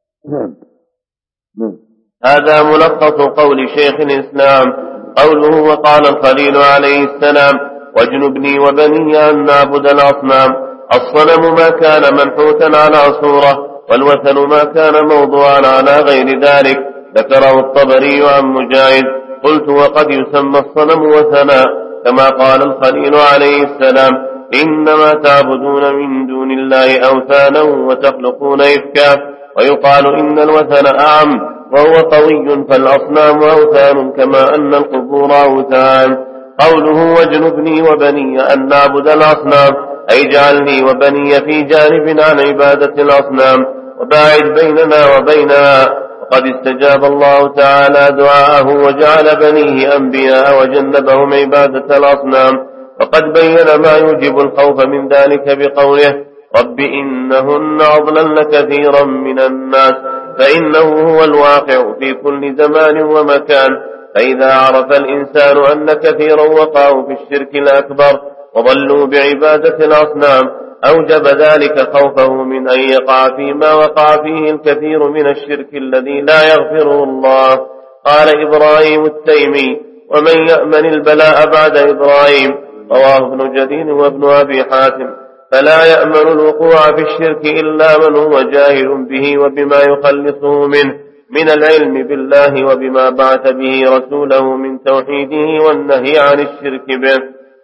هذا ملخص قول شيخ الإسلام، قوله: وقال الخليل عليه السلام: واجنبني وبني أن نعبد الأصنام. الصنم ما كان منحوتا على صورة، والوثن ما كان موضوعا على غير ذلك. ذكره الطبري عن مجاهد. قلت: وقد يسمى الصنم وثنا، كما قال الخليل عليه السلام: إنما تعبدون من دون الله أوثانا وتخلقون إفكا. ويقال إن الوثن أعم وهو قوي، فالأصنام أوثان كما أن القبور أوثان. قوله: واجنبني وبني أن نعبد الأصنام، أي جعلني وبني في جانب عن عبادة الأصنام، وباعد بيننا وبينها. وقد استجاب الله تعالى دعاءه وجعل بنيه أنبياء وجنبهم عبادة الأصنام. وقد بين ما يوجب الخوف من ذلك بقوله: رب إنهن أضللن كثيرا من الناس، فإنه هو الواقع في كل زمان ومكان. فإذا عرف الإنسان أن كثيرا وقعوا في الشرك الأكبر وضلوا بعبادة الأصنام، أوجب ذلك خوفه من أن يقع فيما وقع فيه الكثير من الشرك الذي لا يغفره الله. قال إبراهيم التيمي: ومن يأمن البلاء بعد إبراهيم؟ رواه ابن جرير وابن أبي حاتم. فلا يأمن الوقوع في الشرك إلا من هو جاهل به وبما يخلصه منه من العلم بالله وبما بعث به رسوله من توحيده والنهي عن الشرك به.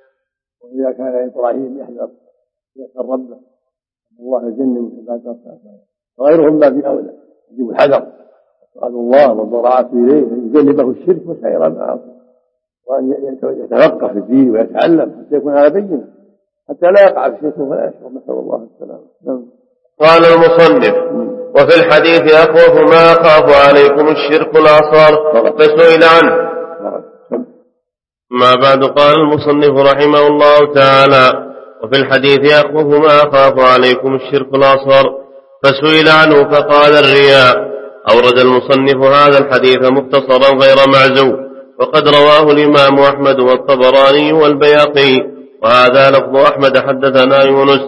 وإذا كان إبراهيم يحذر ربه الله يجنب عبادة وغيرهم ما في أولى يجب الحذر، سؤال الله والضراعة إليه يجنبه الشرك وسائر المعاصي، وأن يتفقه في الدين ويتعلم حتى يكون على بينه، حتى لا يقع في الشرك ولا يشرب، نسأل الله السلامة. قال المصنف: وفي الحديث: أخوف ما أخاف عليكم الشرك الأصغر، فسئل عنه. ما بعد. قال المصنف رحمه الله تعالى: وفي الحديث: أخوف ما أخاف عليكم الشرك الأصغر، فسئل عنه فقال: الرياء. أورد المصنف هذا الحديث مختصرا غير معزو، وقد رواه الإمام أحمد والطبراني والبيهقي. وهذا لفظ أحمد: حدثنا يونس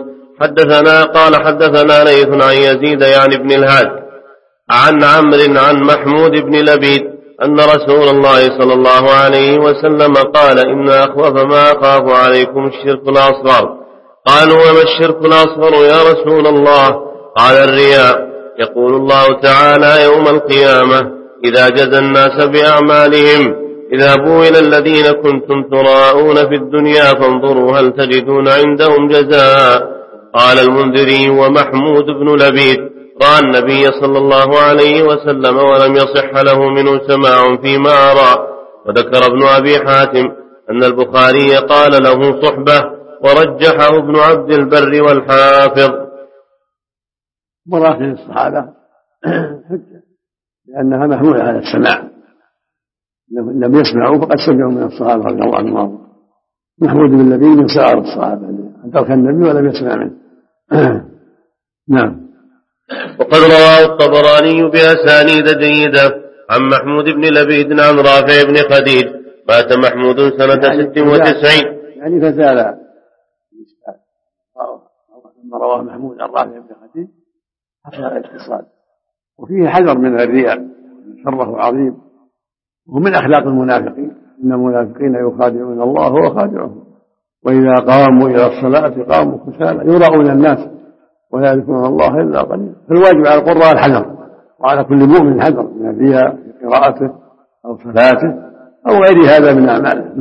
حدثنا ليث عن يزيد يعني ابن الهاد عن عمرو عن محمود بن لبيد أن رسول الله صلى الله عليه وسلم قال: إن أخوف ما أخاف عليكم الشرك الأصغر. قالوا: وما الشرك الأصغر يا رسول الله؟ قال: الرياء. يقول الله تعالى يوم القيامة: إذا جزى الناس بأعمالهم اذهبوا إلى الذين كنتم تراءون في الدنيا فانظروا هل تجدون عندهم جزاء. قال المنذري ومحمود بن لبيد: رأى النبي صلى الله عليه وسلم ولم يصح له منه سماع فيما أرى. وذكر ابن أبي حاتم أن البخاري قال له صحبة، ورجحه ابن عبد البر والحافظ. مراحل الصحابة حجة لأنها محمولة على السماع، لم يسمعوا فقد سمعوا من الصحابة رضي الله عنهم. محمود بن لبيد من سائر الصحابة أدرك النبي ولم يسمع منه. نعم. وقد رواه الطبراني بأسانيد جيدة عن محمود بن لبيد عن رافع بن خديج: مات محمود سنة 96. يعني فزال لما رواه محمود عن رافع بن خديج حصل الاتصال. وفيه حذر من الرياء، شره عظيم، ومن أخلاق المنافقين. إن المنافقين يخادعون الله وهو خادعهم، وإذا قاموا إلى الصلاة قاموا كسالى يراءون الناس ولا يذكرون الله إلا قليلا. فالواجب على القراء الحذر، وعلى كل مؤمن حذر من الرياء في قراءته أو صلاته أو غير هذا من أعماله.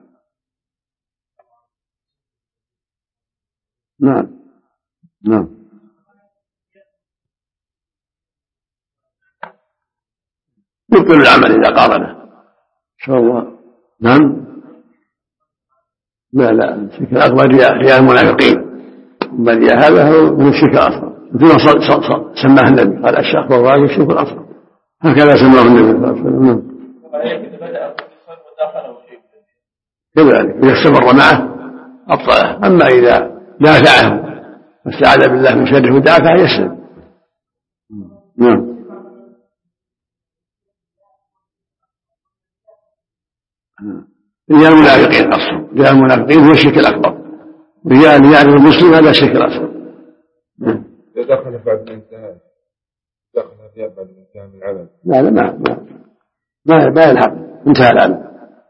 نعم. يبطل العمل إذا قارنه إن شاء الله. نعم. لا الشرك الأكبر رياء المنافقين، أما الرياء هذا هو من الشرك الأصغر، مثل ما سماه النبي قال: الشرك وهو الشرك الأصغر، هكذا سماه النبي صلى الله عليه وسلم. كذلك إذا استمر معه أبطله، أما إذا دافعه واستعاذ بالله من شره ودافعه يسلم. نعم. رياء المنافقين أصلا، رياء المنافقين هو الشرك الأكبر، رياء يعرف المسلم هذا الشرك الأصغر. إذا دخل بعد الانتهاء، دخل الرياء بعد الانتهاء من العمل. ما يلحق، انتهى العمل.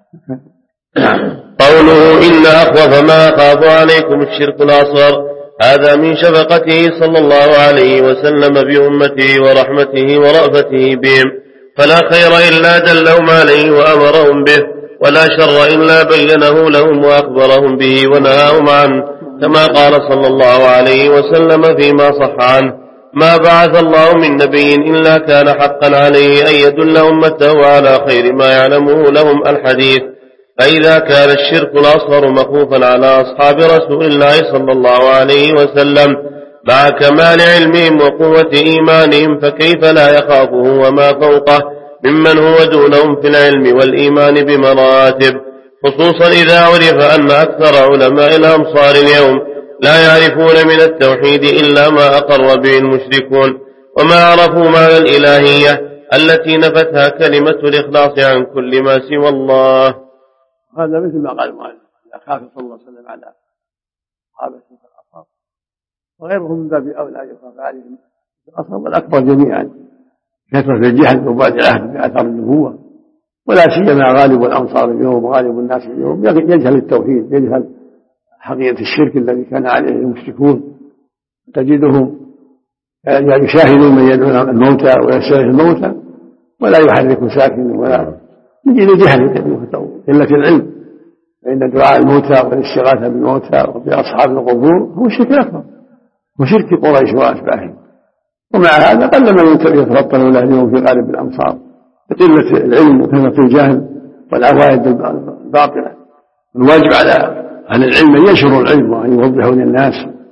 قوله: إن أخوف ما أخاف عليكم الشرك الأصغر، هذا من شفقته صلى الله عليه وسلم بأمته ورحمته ورأفته بهم، فلا خير إلا دلهم عليه وأمرهم به، ولا شر إلا بينه لهم وأخبرهم به ونهاهم عنه، كما قال صلى الله عليه وسلم فيما صح عنه: ما بعث الله من نبي إلا كان حقا عليه أن يدل أمته على خير ما يعلمه لهم الحديث. فإذا كان الشرك الأصغر مخوفا على أصحاب رسول الله صلى الله عليه وسلم مع كمال علمهم وقوة إيمانهم، فكيف لا يخافه وما فوقه ممن هو دونهم في العلم والإيمان بمراتب، خصوصا إذا عرف أن أكثر علماء الأمصار اليوم لا يعرفون من التوحيد إلا ما أقر به المشركون، وما عرفوا معنى الإلهية التي نفتها كلمة الإخلاص عن كل ما سوى الله. هذا مثل ما قال المؤلف: أخاف صلى الله عليه وسلم على أصحاب الشرك الأصغر، وغيرهم من باب أولى يخاف عليهم الأصغر والأكبر جميعا، كثرة الجهل وبعد العهد بأثر النبوة، ولا سيما غالب الأمصار اليوم وغالب الناس اليوم يجهل التوحيد، يجهل حقيقة الشرك الذي كان عليه المشركون. تجدهم يشاهدون من يدعون الموتى ويستغيث الموتى ولا يحرك ساكن، ولا يجد جهل قلة العلم، فإن دعاء الموتى والاستغاثة بالموتى وبأصحاب القبور هو شرك أكبر، وشرك قريش وأشباههم. ومع هذا قل من يتفطن له اليوم في غالب الأمصار بقلة العلم وكثرة الجهل والعوائد الباطلة. الواجب على أهل العلم أن ينشروا العلم وأن يوضحوا للناس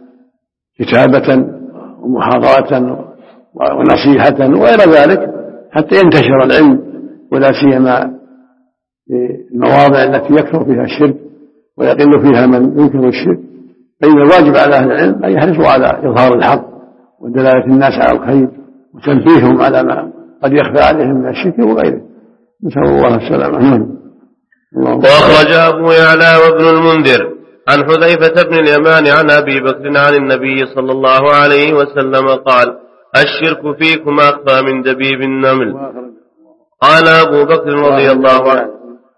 كتابة ومحاضرة ونصيحة وغير ذلك حتى ينتشر العلم، ولا سيما في المواضع التي يكثر فيها الشرك ويقل فيها من ينكر الشرك. فإن الواجب على أهل العلم أن يحرصوا على إظهار الحق ودلالة الناس على الخير وتنبيههم على ما قد يخفى عليهم من الشرك وغيره، نسأل الله السلامة. وأخرج أبو يعلى وابن المنذر عن حذيفة بن اليمان عن أبي بكر عن النبي صلى الله عليه وسلم قال: الشرك فيكم أخفى من دبيب النمل. قال أبو بكر رضي الله عنه.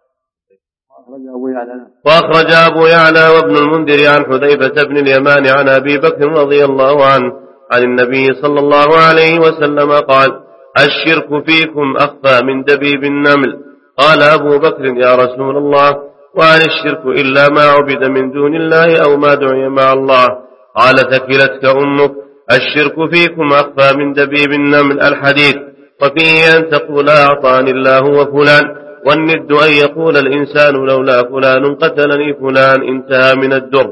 وأخرج أبو يعلى وابن المنذر عن حذيفة بن اليمان عن أبي بكر رضي الله عنه عن النبي صلى الله عليه وسلم قال: الشرك فيكم أخفى من دبيب النمل. قال أبو بكر: يا رسول الله، وعن الشرك إلا ما عبد من دون الله أو ما دعي مع الله. قال: ثكلتك أمك، الشرك فيكم أخفى من دبيب النمل. الحديث. وفيه أن تقول أعطاني الله وفلان، والند أن يقول الإنسان لولا فلان قتلني فلان. انتهى من الدر.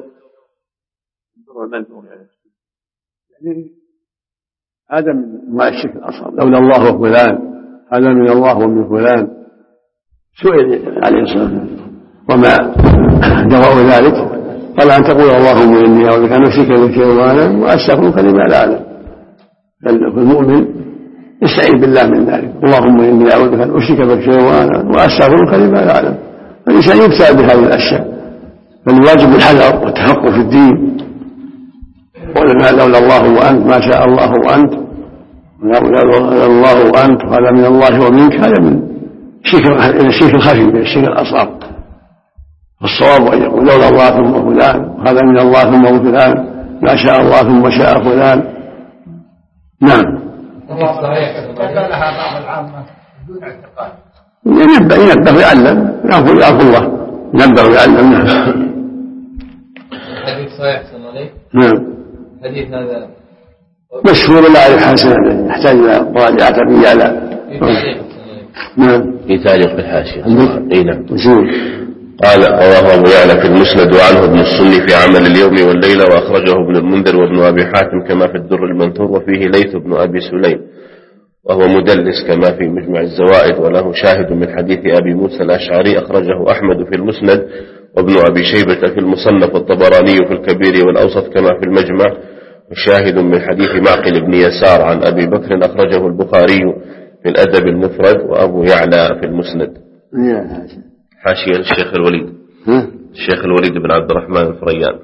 يعني هذا من انواع الشرك الاصغر، لولا الله وفلان، هذا من الله ومن فلان. سئل عليه الصلاه والسلام وما دواء ذلك، قال: ان تقول اللهم اني اعوذ بك ان اشرك بك شيئا واعلم واستغفرك لما لا اعلم. فالمؤمن يستعيذ بالله من ذلك: اللهم اني اعوذ بك ان اشرك بك شيئا واعلم واستغفرك لما لا اعلم. فالانسان يبتلى بهذه الاشياء، فالواجب الحذر والتفقه في الدين. قلنا لولا الله وأنت، ما شاء الله وأنت، لولا الله وأنت، هذا من الله ومنك، هذا من الشرك الخفي، من الشرك الأصغر. والصواب أن يقول لولا الله ثم فلان، هذا من الله ثم فلان، ما شاء الله ثم شاء فلان. نعم. لها بعض العامة بدون اعتقاد. ينبه ويعلم، يعرف الله، ينبه ويعلم. نعم. الحديث صحيح صلى الله عليه. نعم. الحديث هذا مشهور لا أعرف حسنا، يحتاج إلى مراجعة أبي يعلى. نعم. في تعليق بالحاشية. اي نعم. قال: رواه أبو يعلى في المسند، وعنه ابن السني في عمل اليوم والليلة، وأخرجه ابن المنذر وابن أبي حاتم كما في الدر المنثور، وفيه ليث بن أبي سليم وهو مدلس كما في مجمع الزوائد، وله شاهد من حديث أبي موسى الأشعري أخرجه أحمد في المسند وابن أبي شيبة في المصنف، والطبراني في الكبير والأوسط كما في المجمع، وشاهد من حديث معقل بن يسار عن أبي بكر أخرجه البخاري في الأدب المفرد، وأبو يعلى في المسند. حاشية الشيخ الوليد. الشيخ الوليد بن عبد الرحمن الفريان.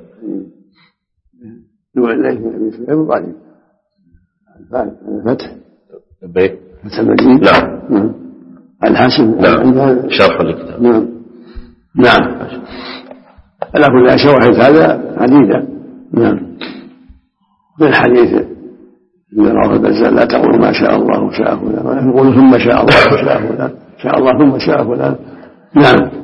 الفتح. فتح المجيد. نعم. الحاشم. نعم. شرح الكتاب. نعم. نعم. على كل شواهد هذا عديدة. نعم. من حديث ابن رواه البزار: لا تقولوا ما شاء الله وشاء فلان، ولكن قولوا ثم شاء الله وشاء فلان، شاء الله ثم شاء فلان. نعم.